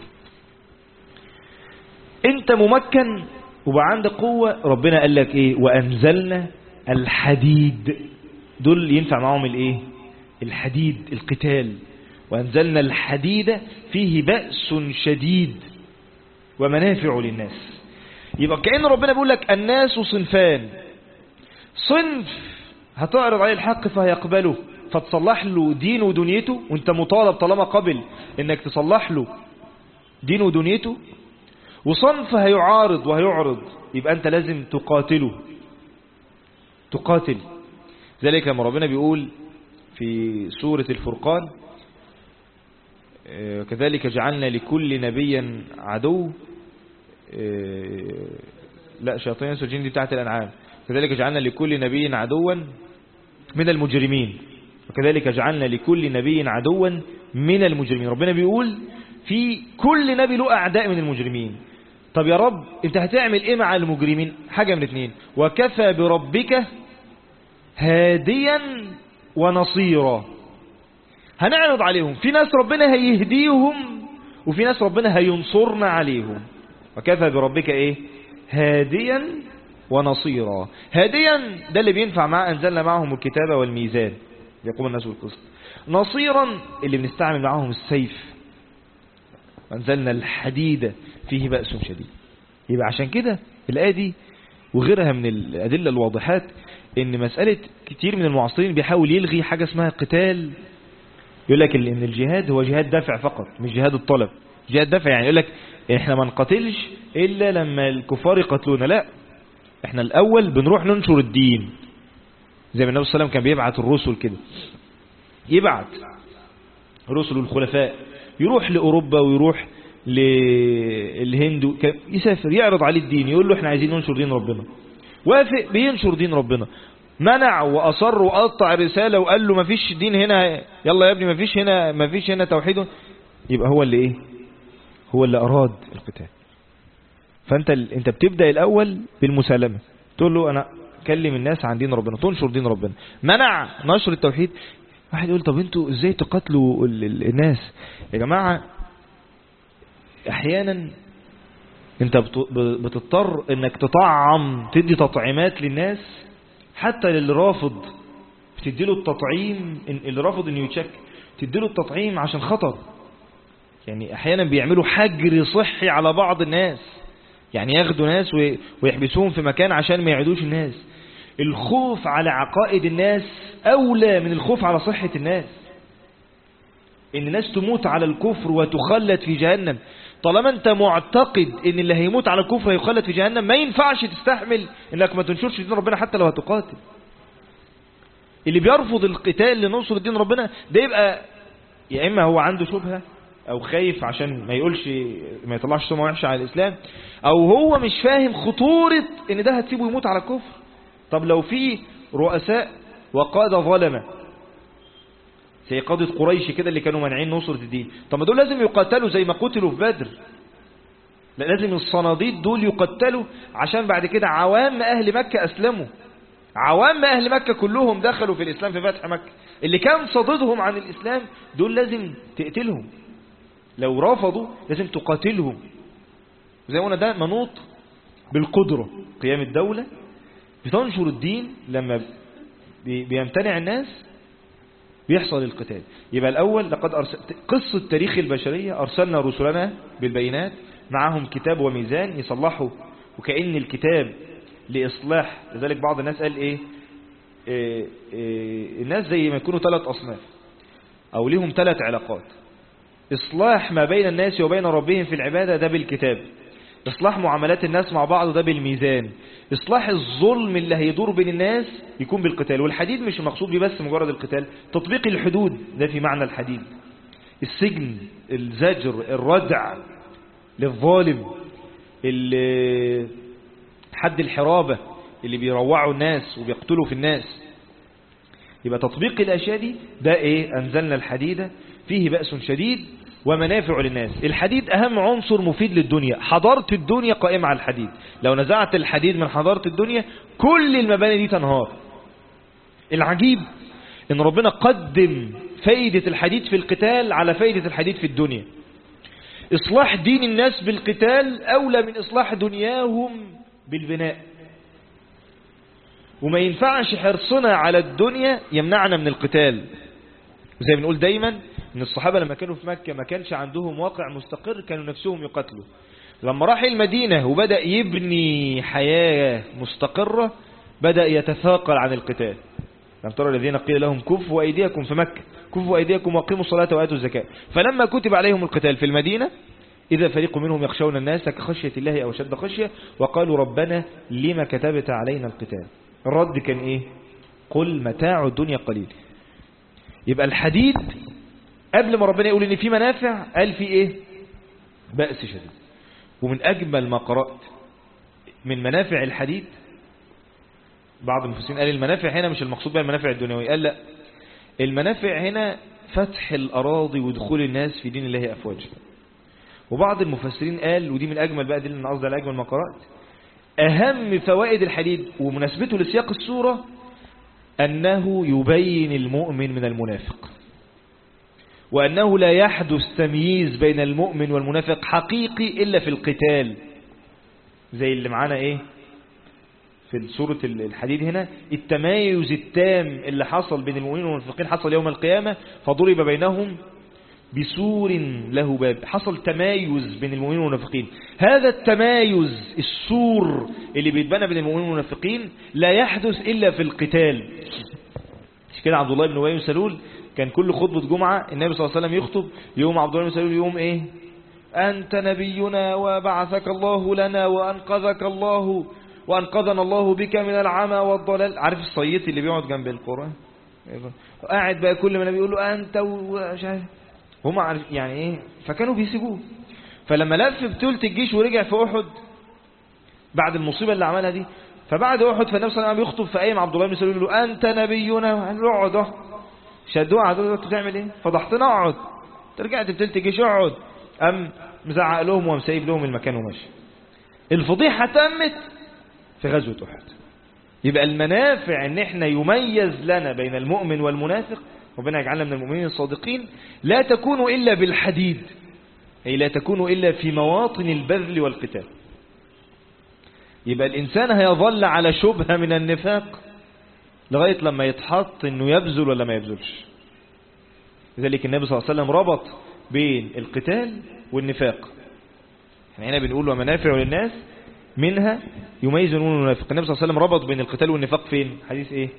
انت ممكن وبقى عندك قوة، ربنا قال لك ايه؟ وأنزلنا الحديد. دول ينفع معهم الايه؟ الحديد، القتال. وأنزلنا الحديد فيه بأس شديد ومنافع للناس. يبقى كأن ربنا بيقول لك الناس صنفان، صنف هتعرض عليه الحق فهيقبله فتصلح له دين ودنيته، وانت مطالب طالما قبل انك تصلح له دين ودنيته. وصنف هيعارض وهيعرض، يبقى أنت لازم تقاتله، تقاتل. ذلك لما ربنا بيقول في سورة الفرقان كذلك جعلنا لكل نبي عدو، لا شياطين الجن دي بتاعت الأنعام. كذلك جعلنا لكل نبي عدوا من المجرمين، وكذلك جعلنا لكل نبي عدوا من المجرمين. ربنا بيقول في كل نبي له أعداء من المجرمين. طب يا رب انت هتعمل ايه مع المجرمين؟ حاجة من اثنين، وكفى بربك هاديا ونصيرا. هنعرض عليهم، في ناس ربنا هيهديهم وفي ناس ربنا هينصرنا عليهم. وكفى بربك ايه؟ هاديا ونصيرا. هاديا ده اللي بينفع معه أنزلنا معهم الكتاب والميزان يقوم الناس بالقسط. نصيرا اللي بنستعمل معهم السيف. وأنزلنا الحديد فيه بأس شديد. يبقى عشان كده الآية دي وغيرها من الأدلة الواضحات ان مسألة كتير من المعاصرين بيحاول يلغي حاجة اسمها قتال. يقول لك ان الجهاد هو جهاد دفع فقط مش جهاد الطلب. جهاد دفع يعني يقول لك احنا ما نقاتلش الا لما الكفار يقتلونا. لا، احنا الاول بنروح ننشر الدين، زي ما النبي صلى الله عليه وسلم كان بيبعت الرسل كده، يبعت رسل الخلفاء يروح لأوروبا ويروح للهند، يسافر يعرض عليه الدين، يقول له احنا عايزين ننشر دين ربنا، وافق بينشر دين ربنا. منع وأصر وقطع رسالة وقال له مفيش دين هنا، يلا يا ابني مفيش هنا توحيد، يبقى هو اللي ايه؟ هو اللي أراد القتال. انت بتبدأ الأول بالمسالمة، تقول له انا كلم الناس عن دين ربنا، تنشر دين ربنا. منع نشر التوحيد. واحد يقول طب انتوا ازاي تقاتلوا الناس؟ يا جماعة احيانا انت بتضطر انك تدي تطعيمات للناس، حتى للي رافض بتديله التطعيم، اللي رافض انه يتشك تديله التطعيم عشان خطر. يعني احيانا بيعملوا حجر صحي على بعض الناس، يعني ياخدوا ناس ويحبسوهم في مكان عشان ما يعيدوش الناس. الخوف على عقائد الناس أولى من الخوف على صحة الناس. إن الناس تموت على الكفر وتخلد في جهنم، طالما أنت معتقد إن اللي هيموت على الكفر هيخلد في جهنم، ما ينفعش تستحمل إنك ما تنشرش دين ربنا حتى لو هتقاتل. اللي بيرفض القتال لنصر دين ربنا ده يبقى يا إما هو عنده شبهة أو خايف عشان ما يطلعش سمعة وحشة على الإسلام، أو هو مش فاهم خطورة إن ده هتسيبه يموت على الكفر. طب لو في رؤساء وقادة ظلمة زي قادة قريش كده اللي كانوا مانعين نصرة الدين، طب ما دول لازم يقاتلوا زي ما قتلوا في بدر. لا، لازم الصناديد دول يقتلوا عشان بعد كده عوام أهل مكة أسلموا. عوام أهل مكة كلهم دخلوا في الإسلام في فتح مكة. اللي كان صددهم عن الإسلام دول لازم تقتلهم، لو رفضوا لازم تقاتلهم. زي ما قلنا ده منوط بالقدرة. قيام الدولة بتنشر الدين، لما بيمتنع الناس بيحصل القتال. يبقى الأول قصة تاريخ البشرية، أرسلنا رسلنا بالبينات معهم كتاب وميزان يصلحوا، وكأن الكتاب لإصلاح. لذلك بعض الناس قال إيه الناس زي ما يكونوا 3 أصناف أو لهم 3 علاقات. إصلاح ما بين الناس وبين ربهم في العبادة ده بالكتاب، إصلاح معاملات الناس مع بعض ده بالميزان، إصلاح الظلم اللي هيدور بين الناس يكون بالقتال. والحديد مش المقصود بيه بس مجرد القتال، تطبيق الحدود ده في معنى الحديد. السجن، الزجر، الردع للظالم، حد الحرابة اللي بيروعوا الناس وبيقتلوا في الناس. يبقى تطبيق الأشياء دي ده إيه؟ أنزلنا الحديد فيه بأس شديد ومنافع للناس. الحديد أهم عنصر مفيد للدنيا، حضارة الدنيا قائمة على الحديد. لو نزعت الحديد من حضارة الدنيا كل المباني دي تنهار. العجيب إن ربنا قدم فايدة الحديد في القتال على فايدة الحديد في الدنيا. إصلاح دين الناس بالقتال أولى من إصلاح دنياهم بالبناء. وما ينفعش حرصنا على الدنيا يمنعنا من القتال. زي ما بنقول دايما ان الصحابة لما كانوا في مكة ما كانش عندهم واقع مستقر، كانوا نفسهم يقتلوا. لما راح المدينة وبدأ يبني حياة مستقرة بدأ يتثاقل عن القتال. لم ترى الذين قيل لهم كفوا أيديكم في مكة، كفوا أيديكم وأقيموا الصلاة وآتوا الزكاة. فلما كتب عليهم القتال في المدينة إذا فريق منهم يخشون الناس كخشية الله أو شد خشية وقالوا ربنا لما كتبت علينا القتال. الرد كان إيه؟ قل متاع الدنيا قليل. يبقى الحديد قبل ما ربنا يقول إن في منافع قال في إيه؟ بأس شديد. ومن أجمل ما قرأت من منافع الحديد، بعض المفسرين قال المنافع هنا مش المقصود بها المنافع الدنيوية، قال لا، المنافع هنا فتح الأراضي ودخول الناس في دين الله أفواجا. وبعض المفسرين قال، ودي من أجمل بقى دي اللي قصدي على أجمل ما قرأت، أهم فوائد الحديد ومناسبته لسياق السورة أنه يبين المؤمن من المنافق، وأنه لا يحدث تمييز بين المؤمن والمنافق حقيقي إلا في القتال. زي اللي معانا إيه في سورة الحديد هنا، التمايز التام اللي حصل بين المؤمنين والمنافقين حصل يوم القيامة، فضرب بينهم بسور له باب. حصل تمايز بين المؤمنين والمنافقين. هذا التمايز، السور اللي بيتبنى بين المؤمنين والمنافقين، لا يحدث إلا في القتال. مش كده عبد الله بن أبي بن سلول كان كل خطبة جمعة النبي صلى الله عليه وسلم يخطب، يوم عبد الله بن سلول يوم ايه؟ أنت نبينا وبعثك الله لنا وأنقذنا الله بك من العمى والضلال. عارف الصيط اللي بيقعد جنب القرآن قاعد بقى كل ما النبي يقول له أنت ومش عارف، هم عارف يعني ايه، فكانوا بيسيبوه. فلما لف بطولة الجيش ورجع في أحد بعد المصيبة اللي عملها دي، فبعد أحد فالنبي صلى الله عليه وسلم يخطب، فقايم عبد الله بن سلول يقول له أنت نبينا، قال له اقعد. شدوه عدوه، تعمل ايه؟ فضحتنا، اقعد. رجعت بطولة الجيش، اقعد. قام مزعق لهم ومسايب لهم المكان وماشي. الفضيحة تمت في غزوة أحد. يبقى المنافع ان احنا يميز لنا بين المؤمن والمنافق، ربنا يجعلنا من المؤمنين الصادقين، لا تكون إلا بالحديد، أي لا تكون إلا في مواطن البذل والقتال. يبقى الإنسان هيظل على شبهة من النفاق لغاية لما يتحط انه يبذل ولا ما يبذلش. لذلك النبي صلى الله عليه وسلم ربط بين القتال والنفاق. احنا هنا بنقول ومنافع للناس منها يميز المؤمن والمنافق. النبي صلى الله عليه وسلم ربط بين القتال والنفاق فين؟ حديث ايه؟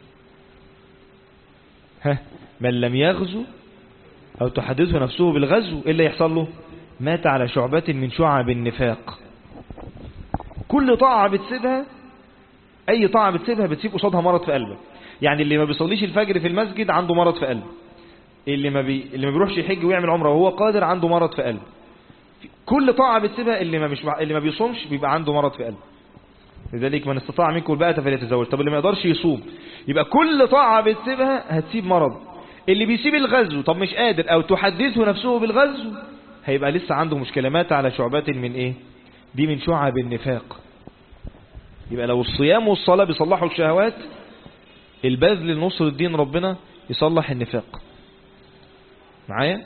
من لم يغزو او تحدثه نفسه بالغزو الا يحصل له مات على شعبة من شعب النفاق. كل طاعة بتسيبها، اي طاعة بتسيبها بتسيب قصادها مرض في قلبك. يعني اللي ما بيصليش الفجر في المسجد عنده مرض في قلبه، اللي ما بيروحش يحج ويعمل عمره وهو قادر عنده مرض في قلبه. كل طاعة بتسيبها اللي ما بيصومش بيبقى عنده مرض في قلبه. لذلك من استطاع منكم الباءة فليتزوج. طب اللي ما يقدرش يصوم، يبقى كل طاعة بتسيبها هتسيب مرض. اللي بيسيب الغزو طب مش قادر او تحدثه نفسه بالغزو، هيبقى لسه عنده مشكلة، مات على شعبات من ايه؟ دي من شعب النفاق. يبقى لو الصيام والصلاة بيصلحوا الشهوات، البذل لنصر الدين ربنا يصلح النفاق. معايا؟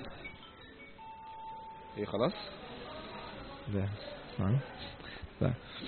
ايه خلاص؟ لا معايا؟ لا.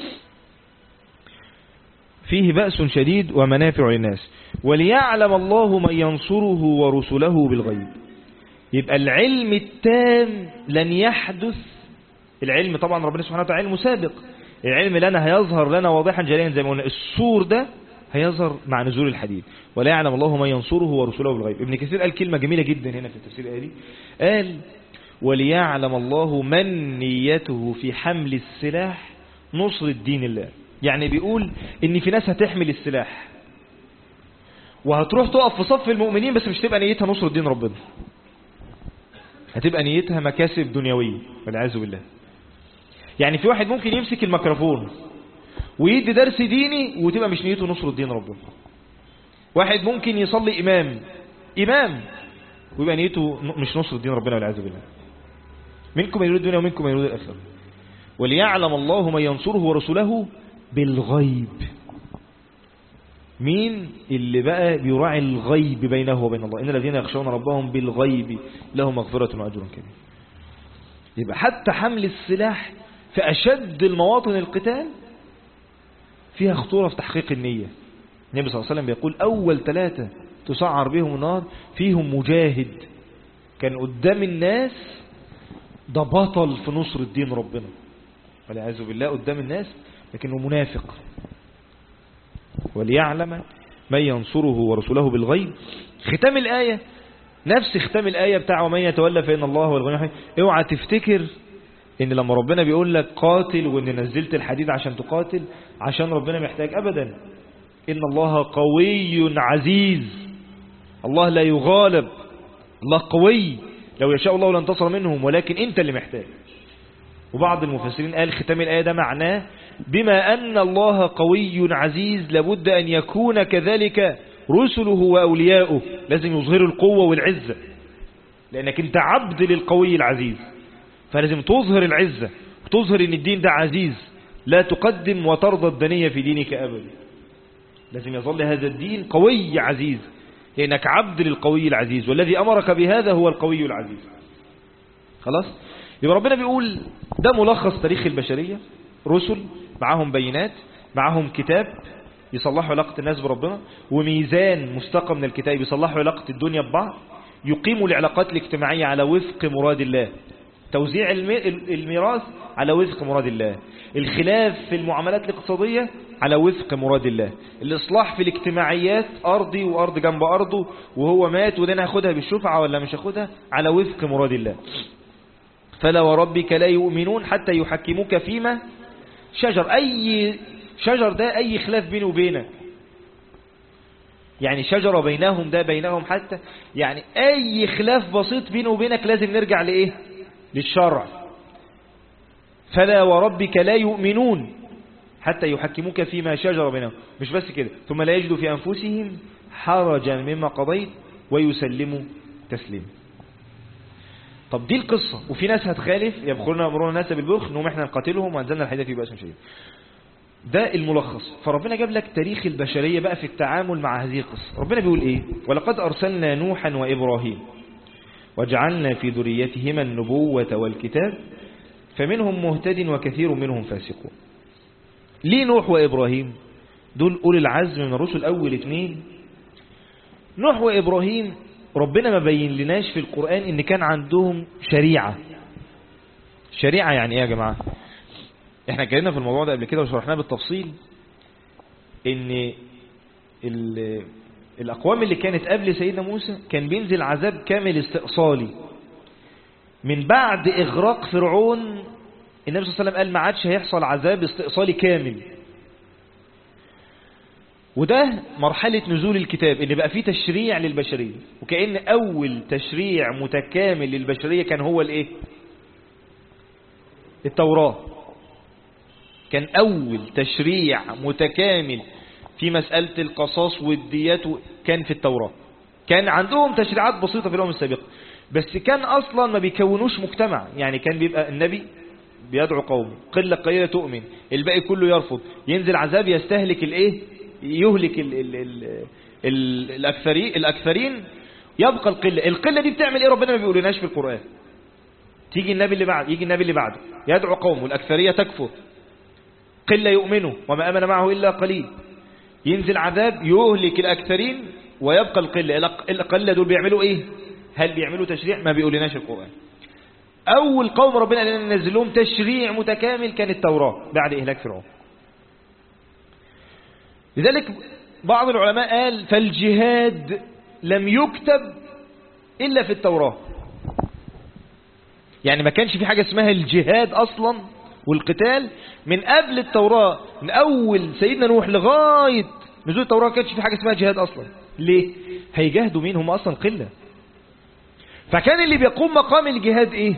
فيه بأس شديد ومنافع للناس وليعلم الله من ينصره ورسله بالغيب. يبقى العلم التام لن يحدث. العلم طبعا ربنا سبحانه وتعالى علم سابق، العلم لنا هيظهر لنا واضحا جليا زي ما قلنا. السور ده هيظهر مع نزول الحديد. ولا يعلم الله من ينصره ورسله بالغيب. ابن كثير قال كلمة جميلة جدا هنا في التفسير الآية دي، قال وليعلم الله من نيته في حمل السلاح نصر الدين الله. يعني بيقول ان في ناس هتحمل السلاح وهتروح تقف في صف المؤمنين، بس مش تبقى نيتها نصر الدين ربنا، هتبقى نيتها مكاسب دنيوية والعياذ بالله. يعني في واحد ممكن يمسك الميكروفون ويدي درس ديني وتبقى مش نيته نصر الدين ربنا. واحد ممكن يصلي إمام ويبقى نيته مش نصر الدين ربنا والعياذ بالله. منكم من يريد الدنيا ومنكم من يريد الآخرة. وليعلم الله من ينصره ورسوله بالغيب. مين اللي بقى بيراعي الغيب بينه وبين الله؟ إن الذين يخشون ربهم بالغيب لهم مغفرة وأجر كبير. يبقى حتى حمل السلاح في أشد المواطن القتال فيها خطورة في تحقيق النية. النبي صلى الله عليه وسلم بيقول أول 3 تسعر بهم النار فيهم مجاهد كان قدام الناس ده بطل في نصر الدين ربنا والعياذ بالله قدام الناس، لكنه منافق. وليعلم من ينصره ورسوله بالغيب. ختام الآية نفس ختام الآية بتاع ومن يتولى فإن الله هو الغني الحميد. اوعى تفتكر ان لما ربنا بيقول لك قاتل وان نزلت الحديد عشان تقاتل عشان ربنا محتاج، ابدا. ان الله قوي عزيز، الله لا يغالب، الله قوي، لو يشاء الله لانتصر منهم، ولكن انت اللي محتاج. وبعض المفسرين قال ختام الآية ده معناه بما أن الله قوي عزيز لابد أن يكون كذلك رسله وأولياؤه، لازم يظهروا القوة والعزة، لأنك انت عبد للقوي العزيز، فلازم تظهر العزة وتظهر ان الدين ده عزيز، لا تقدم وترضى الدنية في دينك أبدا. لازم يظل هذا الدين قوي عزيز لأنك عبد للقوي العزيز، والذي أمرك بهذا هو القوي العزيز. خلاص؟ يبقى ربنا بيقول ده ملخص تاريخ البشرية، رسل معهم بينات، معهم كتاب يصلحوا علاقة الناس بربنا، وميزان مستقى من الكتاب يصلحوا علاقة الدنيا ببعض، يقيموا العلاقات الاجتماعية على وفق مراد الله، توزيع الميراث على وفق مراد الله، الخلاف في المعاملات الاقتصادية على وفق مراد الله، الإصلاح في الاجتماعيات أرضي وأرض جنب أرضه وهو مات وده أنا هاخدها بالشفعة ولا مش هاخدها، على وفق مراد الله. فلا وربك لا يؤمنون حتى يحكموك فيما شجر. أي شجر ده أي خلاف بينه وبينك، يعني شجرة بينهم ده بينهم، حتى يعني أي خلاف بسيط بينه وبينك لازم نرجع لإيه؟ للشرع. فلا وربك لا يؤمنون حتى يحكموك فيما شجر بينهم. مش بس كده، ثم لا يجدوا في أنفسهم حرجا مما قضيت ويسلموا تسليما. طب دي القصة، وفي ناس هتخالف يبخلون أمرون الناس بالبخل إنهم إحنا نقاتلهم وأنزلنا الحديد في بأس شديد. ده الملخص. فربنا جاب لك تاريخ البشرية بقى في التعامل مع هذه القصة. ربنا بيقول إيه؟ ولقد أرسلنا نوحا وإبراهيم وجعلنا في ذريتهما النبوة والكتاب فمنهم مهتد وكثير منهم فاسقون. ليه نوح وإبراهيم؟ دول أولي العزم من الرسل، أول اثنين. نوح وإبراهيم ربنا ما بين لناش في القرآن إن كان عندهم شريعة. شريعة يعني إيه يا جماعة؟ إحنا اتكلمنا في الموضوع ده قبل كده وشرحناه بالتفصيل، إن الأقوام اللي كانت قبل سيدنا موسى كان بينزل عذاب كامل استئصالي. من بعد إغراق فرعون النبي صلى الله عليه وسلم قال ما عادش هيحصل عذاب استئصالي كامل. وده مرحلة نزول الكتاب، إن بقى فيه تشريع للبشرية، وكأن أول تشريع متكامل للبشرية كان هو الإيه؟ التوراة. كان أول تشريع متكامل في مسألة القصاص والديات كان في التوراة. كان عندهم تشريعات بسيطة في الأمم السابقة، بس كان أصلا ما بيكونوش مجتمع. يعني كان بيبقى النبي بيدعو قوم، قلة قليلة تؤمن، الباقي كله يرفض، ينزل عذاب يستهلك الإيه؟ يهلك الأكثرين، يبقى القلة دي بتعمل إيه؟ ربنا ما بيقولناش في القرآن. يجي النبي اللي بعده يدعو قوم والأكثرية تكفر، قلة يؤمنوا وما أمن معه إلا قليل، ينزل عذاب يهلك الأكثرين ويبقى القلة دول بيعملوا إيه؟ هل بيعملوا تشريع؟ ما بيقولناش القرآن. أول قوم ربنا قال لنا ننزل لهم تشريع متكامل كان التوراة بعد إهلاك فرعون. لذلك بعض العلماء قال فالجهاد لم يكتب إلا في التوراة. يعني ما كانش في حاجة اسمها الجهاد أصلا والقتال من قبل التوراة. من أول سيدنا نوح لغاية نزول التوراة كانش في حاجة اسمها جهاد أصلا. ليه؟ هيجاهدوا مين؟ هم أصلا قلة. فكان اللي بيقوم مقام الجهاد إيه؟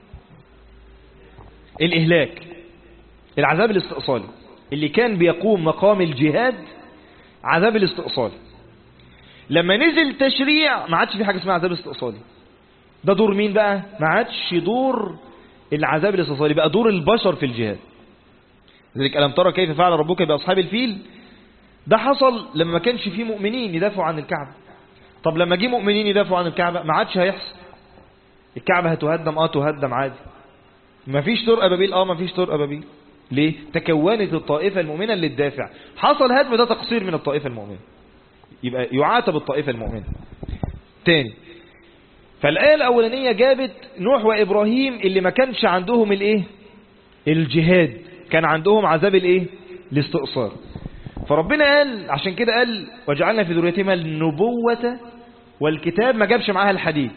الإهلاك، العذاب الاستئصالي. اللي كان بيقوم مقام الجهاد عذاب الاستئصالي. لما نزل تشريع ما عادش في حاجة اسمها عذاب استئصالي. ده دور مين بقى؟ ما عادش دور العذاب الاستئصالي، بقى دور البشر في الجهاد. لذلك ألم ترى كيف فعل ربك بأصحاب الفيل؟ ده حصل لما ما كانش فيه مؤمنين يدافعوا عن الكعبة. طب لما جه مؤمنين يدافعوا عن الكعبة ما عادش هيحصل. الكعبة هتهدم، تهدم عادي. ما فيش طرق أبابيل، ما فيش طرق أبابيل. ليه؟ تكونت الطائفة المؤمنة اللي تدافع. حصل هدم، ده تقصير من الطائفة المؤمنة، يبقى يعاتب الطائفة المؤمنة. تاني، فالآية الأولانية جابت نوح وإبراهيم اللي ما كانش عندهم الإيه؟ الجهاد، كان عندهم عذاب الإيه؟ الاستئصال. فربنا قال عشان كده قال وجعلنا في ذريتهما النبوة والكتاب، ما جابش معاها الحديد.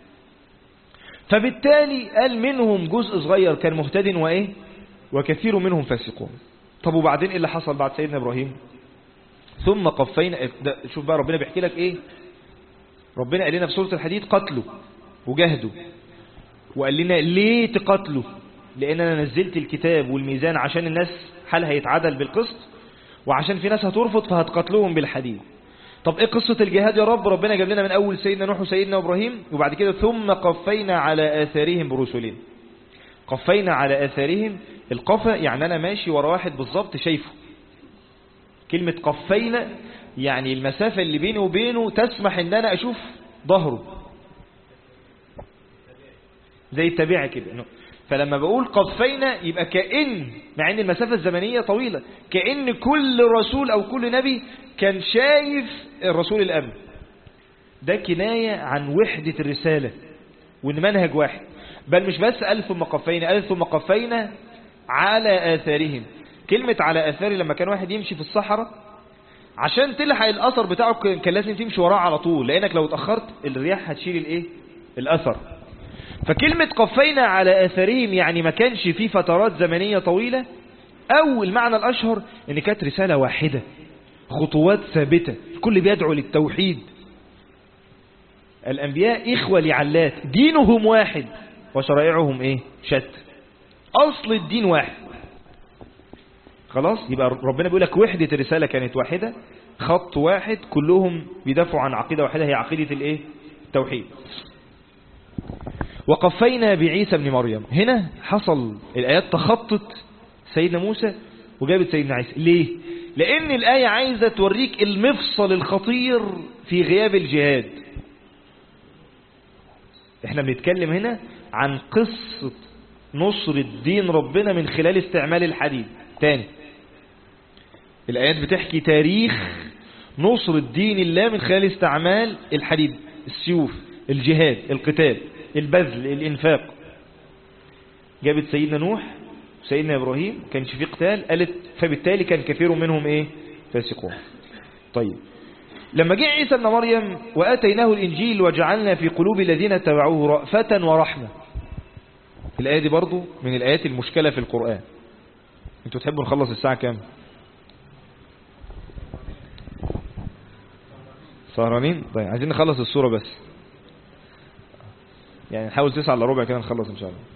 فبالتالي قال منهم جزء صغير كان مهتد وإيه؟ وكثير منهم فاسقون. طب وبعدين إيه اللي حصل بعد سيدنا إبراهيم؟ ثم قفينا. شوف بقى ربنا بيحكي لك إيه. ربنا قال لنا في سورة الحديد قتلوا وجهدوا، وقال لنا ليه تقتلوا؟ لأن أنا نزلت الكتاب والميزان عشان الناس حالها يتعدل بالقسط، وعشان في ناس هترفض فهتقتلوهم بالحديد. طب إيه قصة الجهاد يا رب؟ ربنا جاب لنا من أول سيدنا نوح وسيدنا إبراهيم، وبعد كده ثم قفينا على آثارهم برسلين. قفينا على آثارهم، القفا يعني أنا ماشي ورا واحد بالظبط شايفه. كلمة قفينا يعني المسافة اللي بيني وبينه تسمح ان انا اشوف ظهره، زي التابعة كده. فلما بقول قفينا يبقى كأن مع ان المسافة الزمنية طويلة، كأن كل رسول او كل نبي كان شايف الرسول الأمن. ده كناية عن وحدة الرسالة وإن منهج واحد. بل مش بس قال ثم قفينا، قال ثم قفينا على آثارهم. كلمة على آثار لما كان واحد يمشي في الصحراء عشان تلحق الأثر بتاعه كان لازم تمشي وراه على طول، لأنك لو اتأخرت الرياح هتشيل الايه الأثر. فكلمة قفينا على آثارهم يعني ما كانش فيه فترات زمنية طويلة، أو المعنى الأشهر إن كانت رسالة واحدة، خطوات ثابتة، الكل بيدعو للتوحيد. الأنبياء إخوة لعلات، دينهم واحد وشرائعهم إيه شتى، أصل الدين واحد. خلاص، يبقى ربنا بيقول لك وحدة الرسالة كانت واحدة، خط واحد، كلهم بيدافعوا عن عقيدة واحدة، هي عقيدة الإيه التوحيد. وقفينا بعيسى ابن مريم، هنا حصل الآيات تخطت سيدنا موسى وجابت سيدنا عيسى. ليه؟ لأن الآية عايزة توريك المفصل الخطير في غياب الجهاد. احنا بنتكلم هنا عن قصة نصر الدين ربنا من خلال استعمال الحديد. تاني، الآيات بتحكي تاريخ نصر الدين الله من خلال استعمال الحديد، السيوف، الجهاد، القتال، البذل، الإنفاق. جابت سيدنا نوح وسيدنا إبراهيم كانش في قتال، قالت فبالتالي كان كثير منهم إيه فاسقون. طيب، لما جاء عيسى ابن مريم وآتيناه الإنجيل وجعلنا في قلوب الذين اتبعوه رأفة ورحمة. الآية دي برضو من الآيات المشكلة في القرآن. انتوا تحبوا نخلص الساعة كام؟ سهرانين؟ طيب عايزين نخلص السورة بس، يعني نحاول 9:15 كده نخلص إن شاء الله.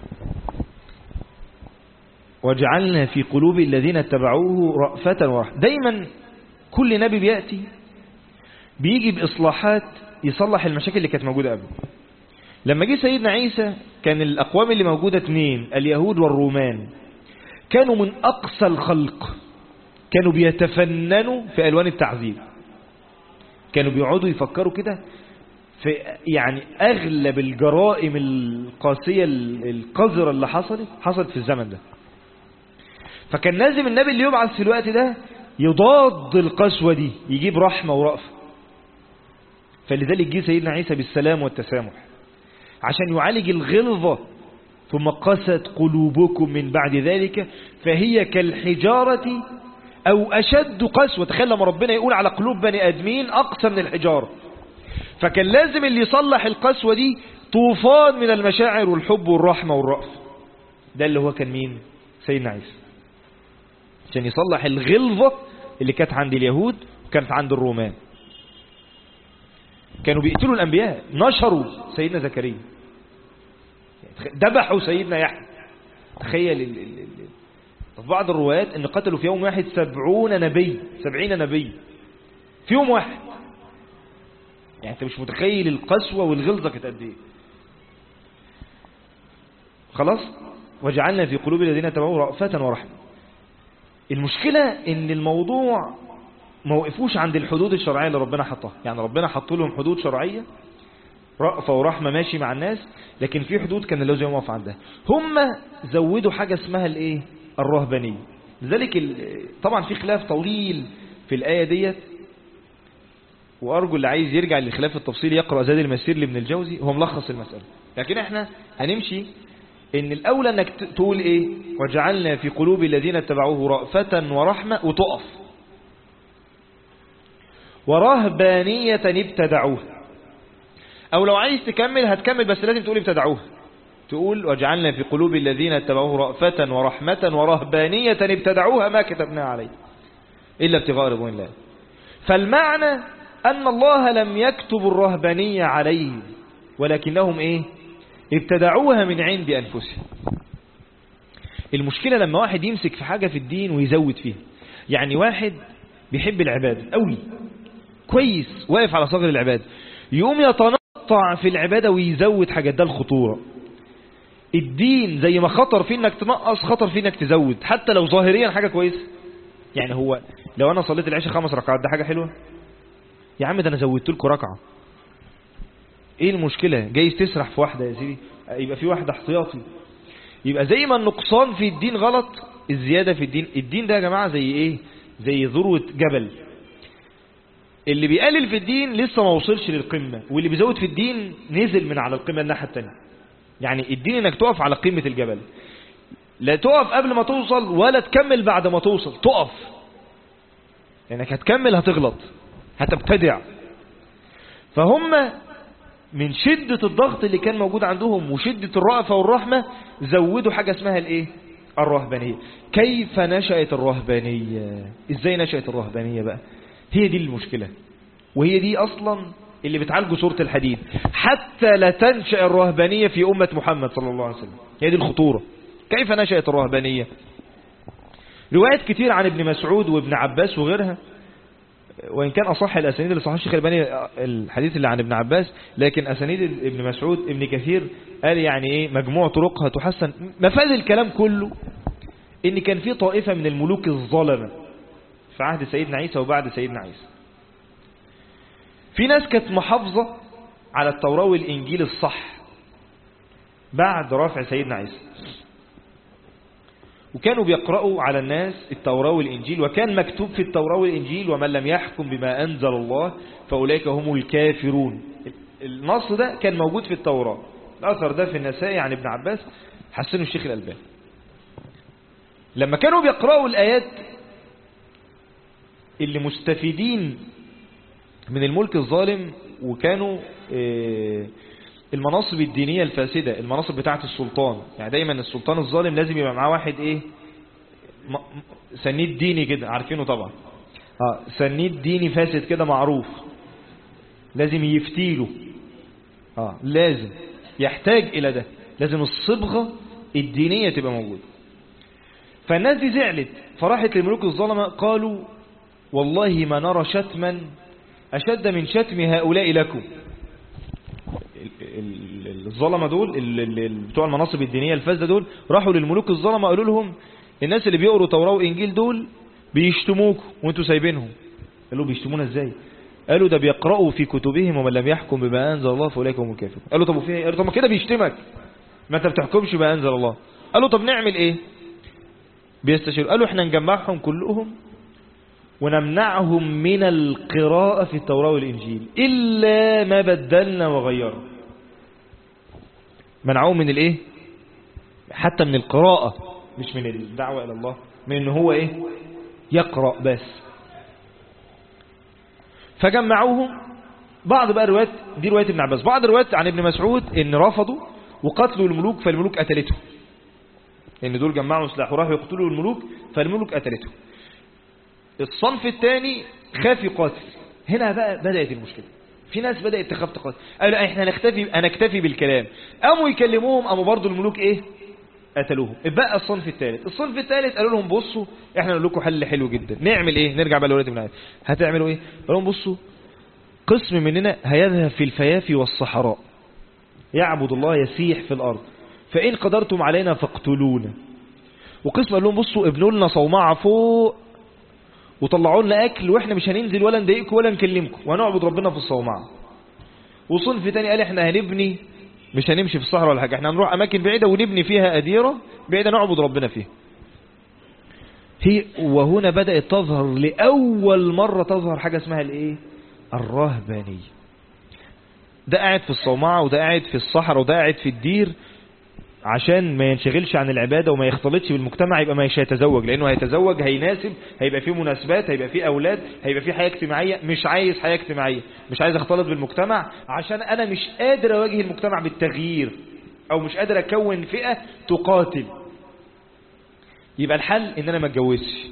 وجعلنا في قلوب الذين اتبعوه رأفة ورحمة. دايما كل نبي بيجي بإصلاحات يصلح المشاكل اللي كانت موجودة قبل. لما جه سيدنا عيسى كان الأقوام اللي موجودة 2، اليهود والرومان، كانوا من أقصى الخلق، كانوا بيتفننوا في ألوان التعذيب، كانوا بيقعدوا يفكروا كده في يعني أغلب الجرائم القاسية القذرة اللي حصلت في الزمن ده. فكان لازم النبي اللي يبعث في الوقت ده يضاد القسوة دي، يجيب رحمة ورأفة. فلذلك جه سيدنا عيسى بالسلام والتسامح عشان يعالج الغلظة. ثم قست قلوبكم من بعد ذلك فهي كالحجارة أو أشد قسوة. تخيل لما ربنا يقول على قلوب بني آدمين أقسى من الحجارة. فكان لازم اللي يصلح القسوة دي طوفان من المشاعر والحب والرحمة والرأفة. ده اللي هو كان مين؟ سيدنا عيسى، عشان يصلح الغلظة اللي كانت عند اليهود وكانت عند الرومان. كانوا بيقتلوا الأنبياء، نشروا سيدنا زكريا، ذبحوا سيدنا يحيى. تخيل في بعض الروايات ان قتلوا في يوم واحد 70 نبي في يوم واحد. يعني انت مش متخيل القسوة والغلظة كانت قد ايه. خلاص، وجعلنا في قلوب الذين اتبعوه رأفة ورحمة. المشكلة ان الموضوع ما وقفوش عند الحدود الشرعية اللي ربنا حطها. يعني ربنا حط لهم حدود شرعية، رأفة ورحمة ماشي مع الناس، لكن في حدود كان لازم يقف عندها. هم زودوا حاجة اسمها الايه الرهبانية. لذلك طبعا في خلاف طويل في الآية ديت، وأرجو اللي عايز يرجع للخلاف التفصيلي يقرأ زاد المسير لابن الجوزي، هو ملخص المسألة. لكن احنا هنمشي ان الأولى انك تقول ايه وجعلنا في قلوب الذين اتبعوه رأفة ورحمة وتقف، ورهبانية ابتدعوها. او لو عايز تكمل هتكمل، بس لازم تقول ابتدعوها. تقول وجعلنا في قلوب الذين اتبعوه رأفة ورحمة ورهبانية ابتدعوها ما كتبناها عليه إلا ابتغاء رضوان الله. فالمعنى أن الله لم يكتب الرهبانية عليهم، ولكنهم إيه ابتدعوها من عند أنفسهم. المشكلة لما واحد يمسك في حاجة في الدين ويزود فيها. يعني واحد بيحب العبادة قوي كويس، واقف على صغر العبادة، يقوم يتنطع في العبادة ويزود حاجات. ده الخطورة. الدين زي ما خطر فيه انك تنقص، خطر فيه انك تزود، حتى لو ظاهريا حاجة كويسة. يعني هو لو انا صليت العشاء 5 ركعات ده حاجة حلوة يا عم، ده انا زودت لكم ركعة، ايه المشكلة؟ جايز تسرح في واحدة يا سيدي، يبقى في واحدة احتياطي. يبقى زي ما النقصان في الدين غلط، الزيادة في الدين ده يا جماعة زي ايه؟ زي ذروة جبل. اللي بيقلل في الدين لسه ما وصلش للقمة، واللي بيزود في الدين نزل من على القمة الناحية التانية. يعني الدين انك تقف على قمة الجبل، لا تقف قبل ما توصل ولا تكمل بعد ما توصل، تقف لانك هتكمل هتغلط هتبتدع. فهم من شدة الضغط اللي كان موجود عندهم وشدة الرأفة والرحمة زودوا حاجة اسمها الايه؟ الرهبانية. كيف نشأت الرهبانية؟ ازاي نشأت الرهبانية بقى؟ هي دي المشكلة، وهي دي اصلا اللي بتعالجه سورة الحديد، حتى لا تنشأ الرهبانية في أمة محمد صلى الله عليه وسلم. هي دي الخطورة. كيف نشأت الرهبانية؟ روايات كتير عن ابن مسعود وابن عباس وغيرها، وإن كان أصح الأسانيد اللي صحيح الشيخ الألباني الحديث اللي عن ابن عباس، لكن أسانيد ابن مسعود ابن كثير قال يعني إيه مجموع طرقها تحسن. مفاد الكلام كله إن كان في طائفة من الملوك الظلمة في عهد سيدنا عيسى وبعد سيدنا عيسى. في ناس كانت محافظة على التوراة والإنجيل الصح بعد رفع سيدنا عيسى، وكانوا بيقرأوا على الناس التوراة والإنجيل، وكان مكتوب في التوراة والإنجيل ومن لم يحكم بما أنزل الله فأولئك هم الكافرون. النص ده كان موجود في التوراة. الأثر ده في النسائي عن ابن عباس، حسنه الشيخ الألباني. لما كانوا بيقرأوا الآيات اللي مستفيدين من الملك الظالم، وكانوا المناصب الدينية الفاسدة، المناصب بتاعة السلطان، يعني دايما السلطان الظالم لازم يبقى معاه واحد ايه سنيد ديني كده، عارفينه طبعا، سنيد ديني فاسد كده معروف، لازم يفتيله، لازم يحتاج الى ده، لازم الصبغة الدينية تبقى موجودة. فالناس دي زعلت، فراحت للملوك الظلمة قالوا والله ما نرى شتما أشد من شتم هؤلاء لكم. الظلمة دول بتوع المناصب الدينية الفاسدة دول راحوا للملوك الظلمة قالوا لهم الناس اللي بيقروا توراة وإنجيل دول بيشتموكم وانتوا سايبينهم. قالوا بيشتمونا ازاي؟ قالوا ده بيقرأوا في كتبهم ومن لم يحكم بما أنزل الله فأولئك هم الكافرون. قالوا طب وفيها ايه؟ قالوا طب ما كده بيشتمك، ما انت بتحكمش بما أنزل الله. قالوا طب نعمل ايه؟ بيستشيروا. قالوا احنا نجمعهم كلهم ونمنعهم من القراءة في التوراة والإنجيل إلا ما بدلنا وغيرنا. منعوهم من الايه؟ حتى من القراءة، مش من الدعوة إلى الله، من انه هو ايه؟ يقرأ بس. فجمعوهم. بعض بقى روايات، دي رواية ابن عباس، بعض روايات عن ابن مسعود ان رفضوا وقتلوا الملوك فالملوك قتلتهم، ان دول جمعوا سلاح وراحوا يقتلوا الملوك فالملوك قتلتهم. الصنف الثاني خاف يقاتل. هنا بقى بدأت المشكلة. في ناس بدأت تخاف تقاتل، قالوا لا احنا نكتفي بالكلام. قاموا يكلموهم، قاموا برضو الملوك ايه؟ قتلوهم. بقى الصنف الثالث. الصنف الثالث قالوا لهم بصوا احنا نقول لكم حل حلو جدا، نعمل ايه؟ نرجع بقى لولاد ابن عباس، هتعملوا ايه؟ قالوا لهم بصوا قسم مننا هيذهب في الفيافي والصحراء يعبد الله يسيح في الارض، فان قدرتم علينا فاقتلونا. وقسم قال لهم بصوا ابنوا لنا صومعة فوق وطلعوا لنا اكل واحنا مش هننزل ولا نضايقكم ولا نكلمكم وهنعبد ربنا في الصومعة. وصنف تاني قال احنا هنبني، مش هنمشي في الصحراء ولا حاجه، احنا هنروح اماكن بعيده ونبني فيها اديره بعيده نعبد ربنا فيها. وهنا بدات تظهر لاول مره تظهر حاجه اسمها الايه؟ الرهبانيه. ده قاعد في الصومعه وده قاعد في الصحراء وده قاعد في الدير عشان ما ينشغلش عن العبادة وما يختلطش بالمجتمع، يبقى مش هيتزوج، لأنه هيتزوج هيناسب، هيبقى فيه مناسبات، هيبقى فيه أولاد، هيبقى فيه حياة اجتماعية. مش عايز حياة اجتماعية، مش عايز اختلط بالمجتمع عشان أنا مش قادر أواجه المجتمع بالتغيير، أو مش قادر أكون فئة تقاتل. يبقى الحل إن أنا ما اتجوزش.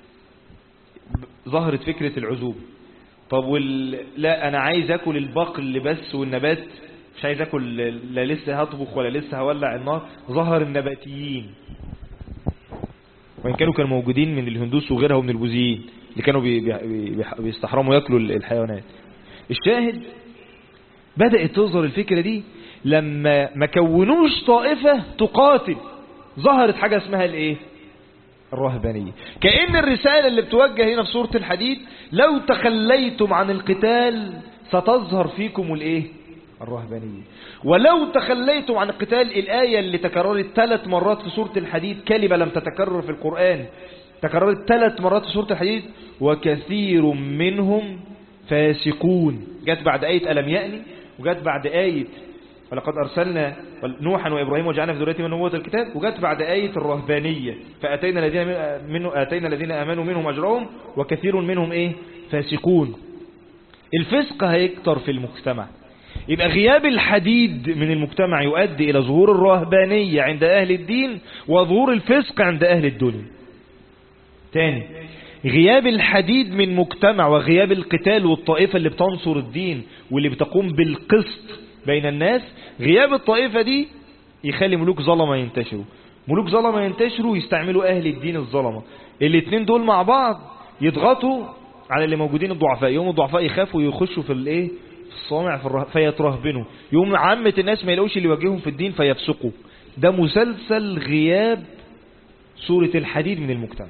ظهرت فكرة العزوبة. طب لا أنا عايز أكل البقل بس والنبات، مش عايز اكل، لا لسه هطبخ ولا لسه هولع النار. ظهر النباتيين، وإن كانوا موجودين من الهندوس وغيرها ومن البوذيين اللي كانوا بيستحرموا ياكلوا الحيوانات. الشاهد بدأت تظهر الفكرة دي لما ما كونوش طائفة تقاتل، ظهرت حاجة اسمها الايه؟ الرهبانية. كأن الرسالة اللي بتوجه هنا في سورة الحديد لو تخليتم عن القتال ستظهر فيكم الايه؟ الرهبانية. ولو تخليتم عن القتال، الآية اللي تكررت 3 مرات في سورة الحديد، كلمة لم تتكرر في القرآن تكررت 3 مرات في سورة الحديد، وكثير منهم فاسقون، جت بعد آية ألم يأني، وجت بعد آية ولقد أرسلنا نوحا وإبراهيم وجعلنا في ذريتهم نبوة الكتاب، وجت بعد آية الرهبانية فآتينا الذين آمنوا منهم أجرهم وكثير منهم إيه؟ فاسقون. الفسق هيكتر في المجتمع، يبقى غياب الحديد من المجتمع يؤدي إلى ظهور الرهبانية عند أهل الدين وظهور الفسق عند أهل الدنيا. تاني، غياب الحديد من مجتمع وغياب القتال والطائفة اللي بتنصر الدين واللي بتقوم بالقسط بين الناس، غياب الطائفة دي يخلي ملوك ظلمة ينتشروا، ملوك ظلمة ينتشروا يستعملوا أهل الدين الظلمة، الاثنين دول مع بعض يضغطوا على اللي موجودين الضعفاء، يوم الضعفاء يخافوا يخشوا في الايه، في الصوامع فيترهبنوا، يوم عامة الناس ما يلاقوش اللي يواجههم في الدين فيفسقوا. ده مسلسل غياب سورة الحديد من المجتمع.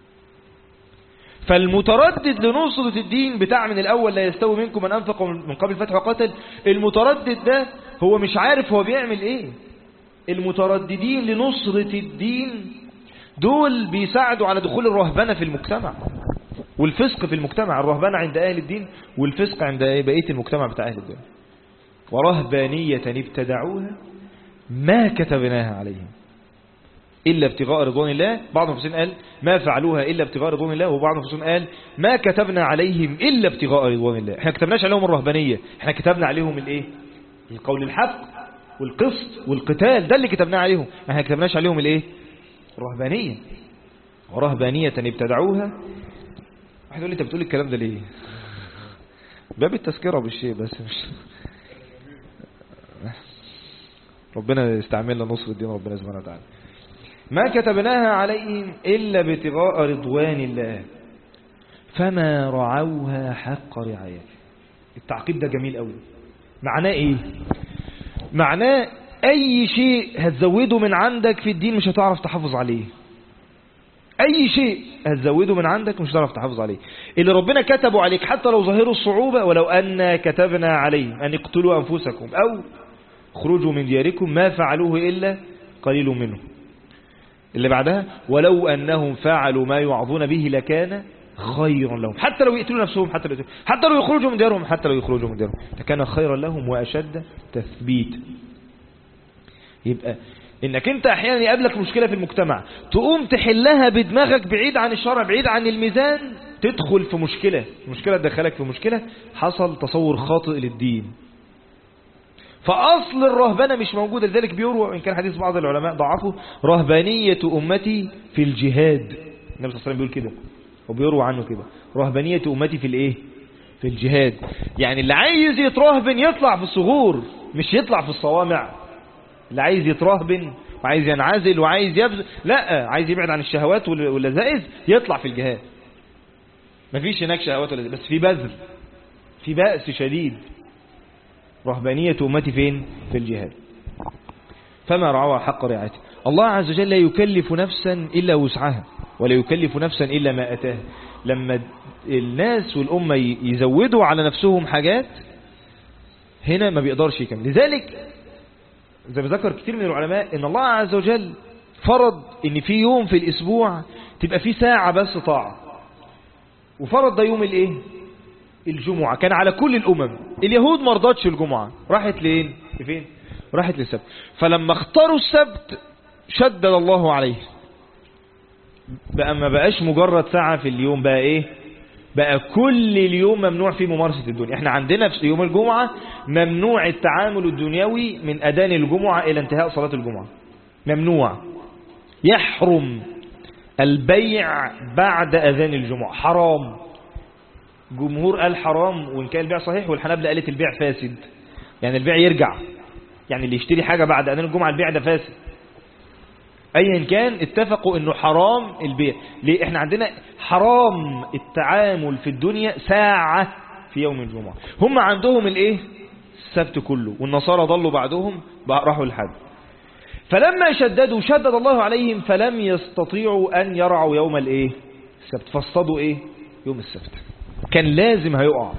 فالمتردد لنصرة الدين بتاع من الأول لا يستوي منكم من أنفق من قبل الفتح وقتل، المتردد ده هو مش عارف هو بيعمل ايه. المترددين لنصرة الدين دول بيساعدوا على دخول الرهبنة في المجتمع والفسق في المجتمع، الرهبنة عند أهل الدين والفسق عند بقية المجتمع بتاع أهل الدين. ورهبانية ابتدعوها ما كتبناها عليهم إلا ابتغاء رضوان الله. بعض المفسرين قال ما فعلوها إلا ابتغاء رضوان الله، وبعض المفسرين قال ما كتبنا عليهم إلا ابتغاء رضوان الله. احنا كتبناش عليهم الرهبانية، احنا كتبنا عليهم الايه، القول الحق والقسط والقتال، ده اللي كتبناه عليهم، احنا كتبناش عليهم الايه، الرهبانية. ورهبانية ابتدعوها. واحد يقول لي انت بتقول الكلام ده ليه؟ باب التذكرة بالشيء بس، مش ربنا يستعملنا نصر الدين ربنا سبحانه وتعالى. ما كتبناها عليهم إلا ابتغاء رضوان الله فما رعوها حق رعايته. التعقيب ده جميل قوي. معناه ايه؟ معناه اي شيء هتزوده من عندك في الدين مش هتعرف تحافظ عليه. اي شيء هتزوده من عندك مش هتعرف تحافظ عليه. اللي ربنا كتبه عليك حتى لو ظاهره الصعوبة، ولو أن كتبنا عليهم أن اقتلوا أنفسكم أو خرجوا من دياركم ما فعلوه إلا قليل منهم. اللي بعدها ولو أنهم فعلوا ما يوعظون به لكان خيرا لهم، حتى لو يقتلوا نفسهم، حتى لو يخرجوا من ديارهم، لكان خيرا لهم وأشد تثبيت. يبقى انك انت احيانا يقابلك مشكلة في المجتمع تقوم تحلها بدماغك بعيد عن الشرع بعيد عن الميزان، تدخل في مشكلة تدخلك في مشكلة، حصل تصور خاطئ للدين. فأصل الرهبنة مش موجودة. لذلك بيروى إن كان حديث بعض العلماء ضعفه رهبانية أمتي في الجهاد، النبي صلى الله عليه وسلم بيقول كده وبيروى عنه كده، رهبانية أمتي في الايه، في الجهاد. يعني اللي عايز يترهبن يطلع في الصغور مش يطلع في الصوامع. اللي عايز يترهبن وعايز ينعزل وعايز يبذل، لا، عايز يبعد عن الشهوات واللذائذ يطلع في الجهاد. مفيش هناك شهوات ولا بس في بذل، في بأس شديد. رهبانية أمتي فين؟ في الجهاد. فما رعوها حق رعايته. الله عز وجل لا يكلف نفسا إلا وسعها ولا يكلف نفسا إلا ما أتاها. لما الناس والأمة يزودوا على نفسهم حاجات هنا ما بيقدرش يكمل. لذلك زي ما ذكر كتير من العلماء ان الله عز وجل فرض ان في يوم في الاسبوع تبقى في ساعة بس طاعة، وفرض ده يوم الايه، الجمعة. كان على كل الامم. اليهود ما رضتش الجمعة، راحت لفين؟ راحت للسبت. فلما اختاروا السبت شدد الله عليه، بقى ما بقاش مجرد ساعة في اليوم، بقى ايه، بقى كل اليوم ممنوع فيه ممارسة الدنيا. احنا عندنا في يوم الجمعة ممنوع التعامل الدنيوي من أذان الجمعة إلى انتهاء صلاة الجمعة، ممنوع. يحرم البيع بعد أذان الجمعة، حرام. جمهور قال حرام وإن كان البيع صحيح، والحنابلة قالت البيع فاسد، يعني البيع يرجع، يعني اللي يشتري حاجة بعد أذان الجمعة البيع ده فاسد. ايا كان اتفقوا انه حرام البيع. ليه؟ احنا عندنا حرام التعامل في الدنيا ساعة في يوم الجمعة. هم عندهم الايه، السبت كله، والنصارى ضلوا بعدهم راحوا الحد. فلما شددوا شدد الله عليهم فلم يستطيعوا ان يرعوا يوم الايه، السبت، فاصطادوا ايه، يوم السبت. كان لازم هيقع.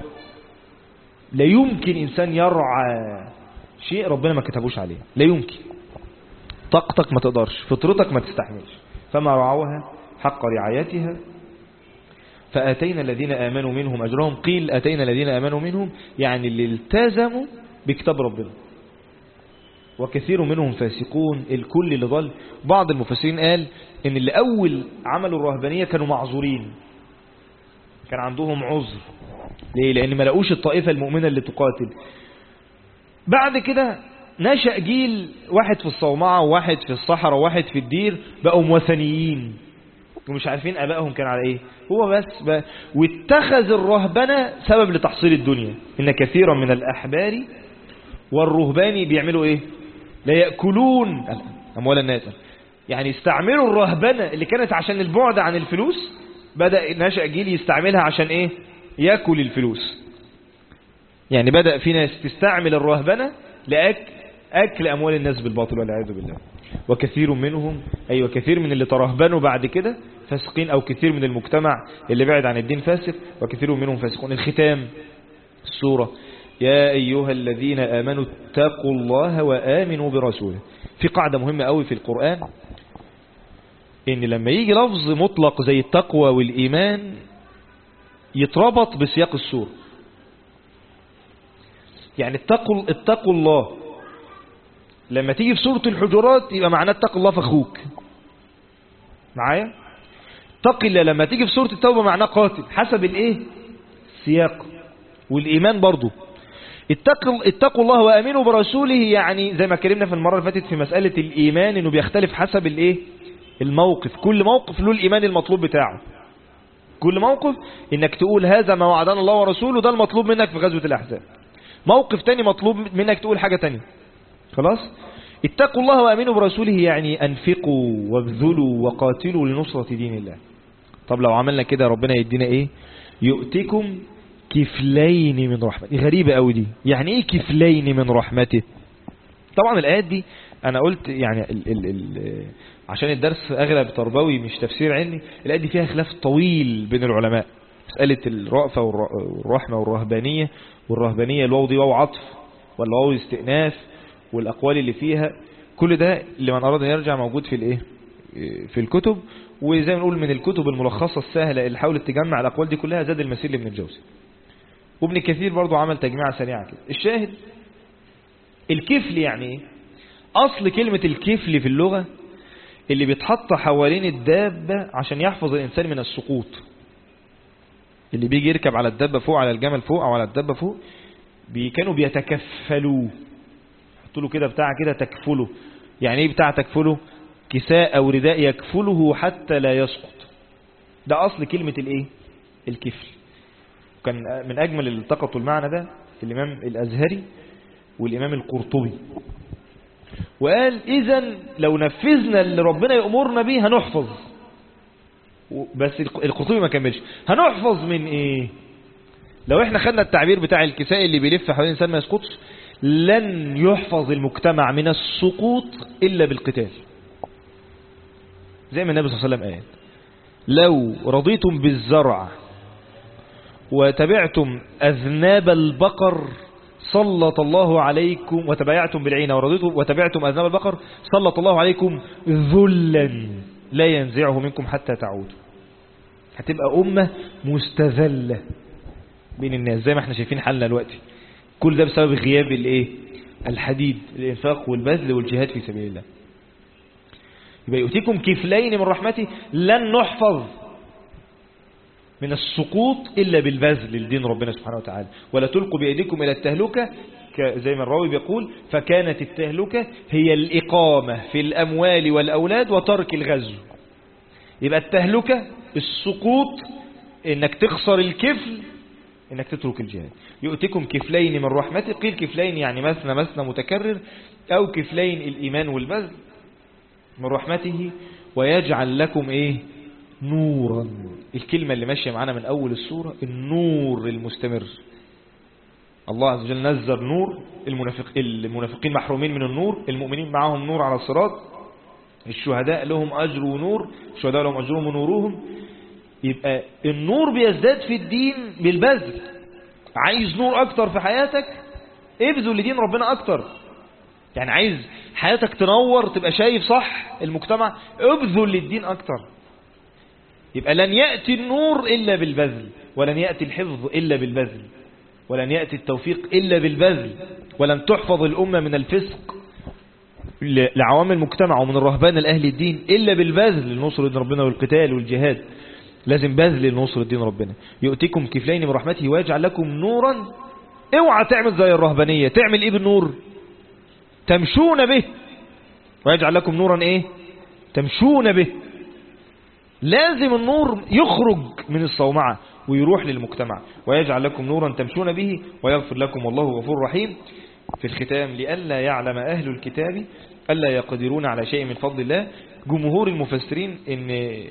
لا يمكن انسان يرعى شيء ربنا ما كتبوش عليه، لا يمكن. طاقتك ما تقدرش، فطرتك ما تستحملش. فما رعوها حق رعايتها فآتينا الذين آمنوا منهم أجرهم. قيل آتينا الذين آمنوا منهم يعني اللي التزموا بكتاب ربنا، وكثير منهم فاسقون، الكل اللي ضل. بعض المفسرين قال ان اللي اول عملوا الرهبانية كانوا معذورين، كان عندهم عذر. ليه؟ لان ما لقوش الطائفة المؤمنة اللي تقاتل. بعد كده نشأ جيل، واحد في الصومعة وواحد في الصحراء وواحد في الدير، بقوا وثنيين ومش عارفين ابائهم كان على ايه. هو بس بقى واتخذ الرهبنة سبب لتحصيل الدنيا. ان كثيرا من الاحبار والرهبان بيعملوا ايه؟ لا يأكلون اموال الناس. يعني استعملوا الرهبنة اللي كانت عشان البعد عن الفلوس، بدأ نشأ جيل يستعملها عشان ايه؟ يأكل الفلوس. يعني بدأ في ناس تستعمل الرهبنة لأكل أموال الناس بالباطل والعياذ بالله. وكثير منهم، أي وكثير من اللي ترهبنوا بعد كده فاسقين، أو كثير من المجتمع اللي بعد عن الدين فاسق، وكثير منهم فاسقون. الختام السورة: يا أيها الذين آمنوا اتقوا الله وآمنوا برسوله. في قاعدة مهمة قوي في القرآن، إن لما يجي لفظ مطلق زي التقوى والإيمان يتربط بسياق السورة. يعني اتقوا الله لما تيجي في سورة الحجرات يبقى معناه اتقوا الله في أخوك معايا. اتق الله لما تيجي في سورة التوبة معناه قاتل، حسب الايه؟ السياق. والإيمان برضو اتقوا الله وآمنوا برسوله، يعني زي ما اتكلمنا في المرة اللي فاتت في مسألة الإيمان انه بيختلف حسب الايه؟ الموقف. كل موقف له الإيمان المطلوب بتاعه. كل موقف انك تقول هذا ما وعدنا الله ورسوله، ده المطلوب منك في غزوة الأحزاب. موقف تاني مطلوب منك تقول حاجة تانية. خلاص؟ اتقوا الله وآمنوا برسوله يعني أنفقوا وابذلوا وقاتلوا لنصرة دين الله. طب لو عملنا كده ربنا يدينا ايه؟ يؤتكم كفلين من رحمته. غريبة قوي دي، يعني ايه كفلين من رحمته؟ طبعا الآيات دي انا قلت يعني عشان الدرس اغلب تربوي مش تفسير علمي، الآيات دي فيها خلاف طويل بين العلماء. مسألة الرأفة والرحمة والرهبانية، الواو دي واو عطف ولا واو استئناف، والأقوال اللي فيها، كل ده اللي من أراد أن يرجع موجود في الايه؟ في الكتب. وزي ما نقول من الكتب الملخصة السهلة اللي حاولت تجمع الأقوال دي كلها زاد المسير لابن الجوزي، وابن كثير برضو عمل تجميعة سريعة كده. الشاهد الكفل يعني ايه؟ أصل كلمة الكفل في اللغة اللي بيتحط حوالين الدابة عشان يحفظ الإنسان من السقوط. اللي بيجي يركب على الدابة فوق، على الجمل فوق أو على الدابة فوق، كانوا بيتكفلوا، حطوا له كده بتاع كده تكفله. يعني ايه بتاع تكفله؟ كساء أو رداء يكفله حتى لا يسقط. ده أصل كلمة الايه؟ الكفل. كان من أجمل اللي التقطوا المعنى ده الإمام الأزهري والإمام القرطبي، وقال إذن لو نفذنا اللي ربنا يأمرنا به هنحفظ. بس القرطبي ما كملش، هنحفظ من ايه؟ لو احنا خدنا التعبير بتاع الكساء اللي بيلف حوالين الإنسان ما يسقطش، لن يحفظ المجتمع من السقوط إلا بالقتال. زي ما النبي صلى الله عليه وسلم قال: لو رضيتم بالزرع وتبعتم أذناب البقر سلط الله عليكم، وتبايعتم بالعين وتبعتم أذناب البقر سلط الله عليكم ذلا لا ينزعه منكم حتى تعودوا. هتبقى أمة مستذلة بين الناس زي ما احنا شايفين حالنا دلوقتي. كل ده بسبب غياب الايه؟ الحديد، الانفاق والبذل والجهاد في سبيل الله. يبقى يؤتيكم كفلين من رحمته، لن نحفظ من السقوط إلا بالبذل لدين ربنا سبحانه وتعالى. ولا تلقوا بأيديكم إلى التهلكة، زي ما الراوي بيقول: فكانت التهلكة هي الإقامة في الأموال والأولاد وترك الغزو. يبقى التهلكة السقوط، إنك تخسر الكفل، إنك تترك الجهاد. يؤتكم كفلين من رحمته، قيل كفلين يعني مثنى متكرر، أو كفلين الإيمان والبذل من رحمته، ويجعل لكم إيه؟ نورا. الكلمة اللي ماشية معانا من أول السورة، النور المستمر. الله عز وجل نزل نور، المنافقين محرومين من النور، المؤمنين معهم نور على الصراط، الشهداء لهم أجر ونور، الشهداء لهم أجرهم ونورهم. يبقى النور بيزداد في الدين بالبذل. عايز نور أكتر في حياتك، ابذل لدين ربنا أكتر. يعني عايز حياتك تنور، تبقى شايف صح المجتمع، ابذل للدين أكتر. يبقى لن يأتي النور إلا بالبذل، ولن يأتي الحفظ إلا بالبذل، ولن يأتي التوفيق إلا بالبذل، ولن تحفظ الأمة من الفسق لعوام المجتمع ومن الرهبان الأهل الدين إلا بالبذل لنصر دين ربنا والقتال والجهاد. لازم بذل لنصر دين ربنا. يؤتيكم كفلين من رحمته ويجعل لكم نورا. اوعى تعمل زي الرهبانية. تعمل ايه بالنور؟ تمشون به. ويجعل لكم نورا ايه؟ تمشون به. لازم النور يخرج من الصومعة ويروح للمجتمع. ويجعل لكم نورا تمشون به ويغفر لكم والله غفور رحيم. في الختام: لئلا يعلم أهل الكتاب ألا يقدرون على شيء من فضل الله. جمهور المفسرين ان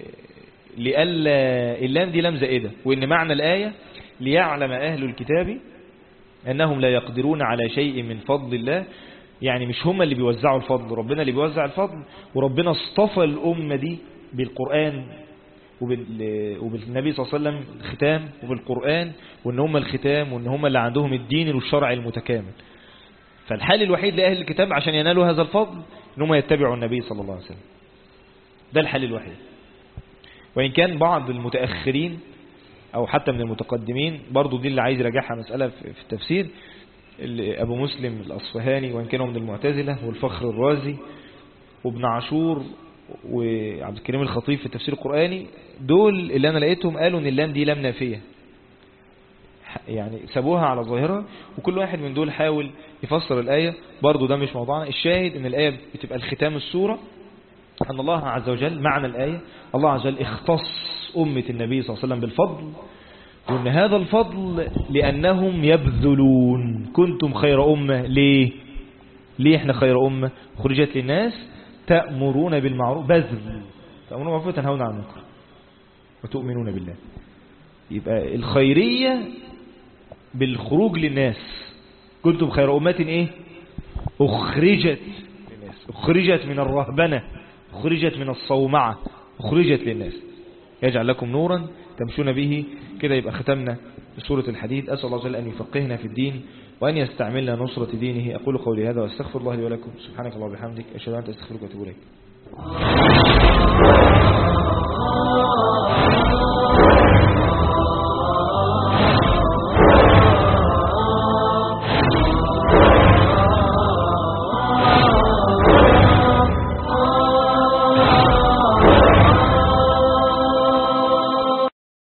لئلا اللام دي لام زائدة، وان معنى الآية ليعلم أهل الكتاب أنهم لا يقدرون على شيء من فضل الله. يعني مش هم اللي بيوزعوا الفضل، ربنا اللي بيوزع الفضل. وربنا اصطفى الأمة دي بالقرآن وبالنبي صلى الله عليه وسلم الختام، وبالقرآن، وان هم الختام، وان هم اللي عندهم الدين والشرع المتكامل. فالحال الوحيد لأهل الكتاب عشان ينالوا هذا الفضل ان هم يتبعوا النبي صلى الله عليه وسلم. ده الحال الوحيد. وإن كان بعض المتأخرين أو حتى من المتقدمين برضو دي اللي عايز يراجعها مسألة في التفسير، أبو مسلم الأصفهاني وإن كانوا من المعتزلة، والفخر الرازي وابن عاشور وعبد الكريم الخطيب في التفسير القرآني، دول اللي أنا لقيتهم قالوا إن اللام دي لام نافية، يعني سابوها على ظاهرها. وكل واحد من دول حاول يفسر الآية. برضو ده مش موضوعنا. الشاهد إن الآية بتبقى الختام السورة، أن الله عز وجل معنى الآية الله عز وجل اختص أمة النبي صلى الله عليه وسلم بالفضل، وأن هذا الفضل لأنهم يبذلون. كنتم خير أمة. ليه احنا خير أمة؟ خرجت للناس تأمرون بالمعروف، بذل، تأمرون بالمعروف وتنهون عن المنكر وتؤمنون بالله. يبقى الخيرية بالخروج للناس. كنتم خير أمة ايه؟ أخرجت للناس، أخرجت من الرهبنة، أخرجت من الصومعة، أخرجت للناس. يجعل لكم نورا تمشون به. كده يبقى ختمنا بسورة الحديد. أسأل الله جل أن يفقهنا في الدين وأن يستعملنا نصرة دينه. أقول قولي هذا وأستغفر الله لي ولكم. سبحانك الله وبحمدك، أشهد أن لا إله إلا أنت، أستغفرك وأتوب إليك.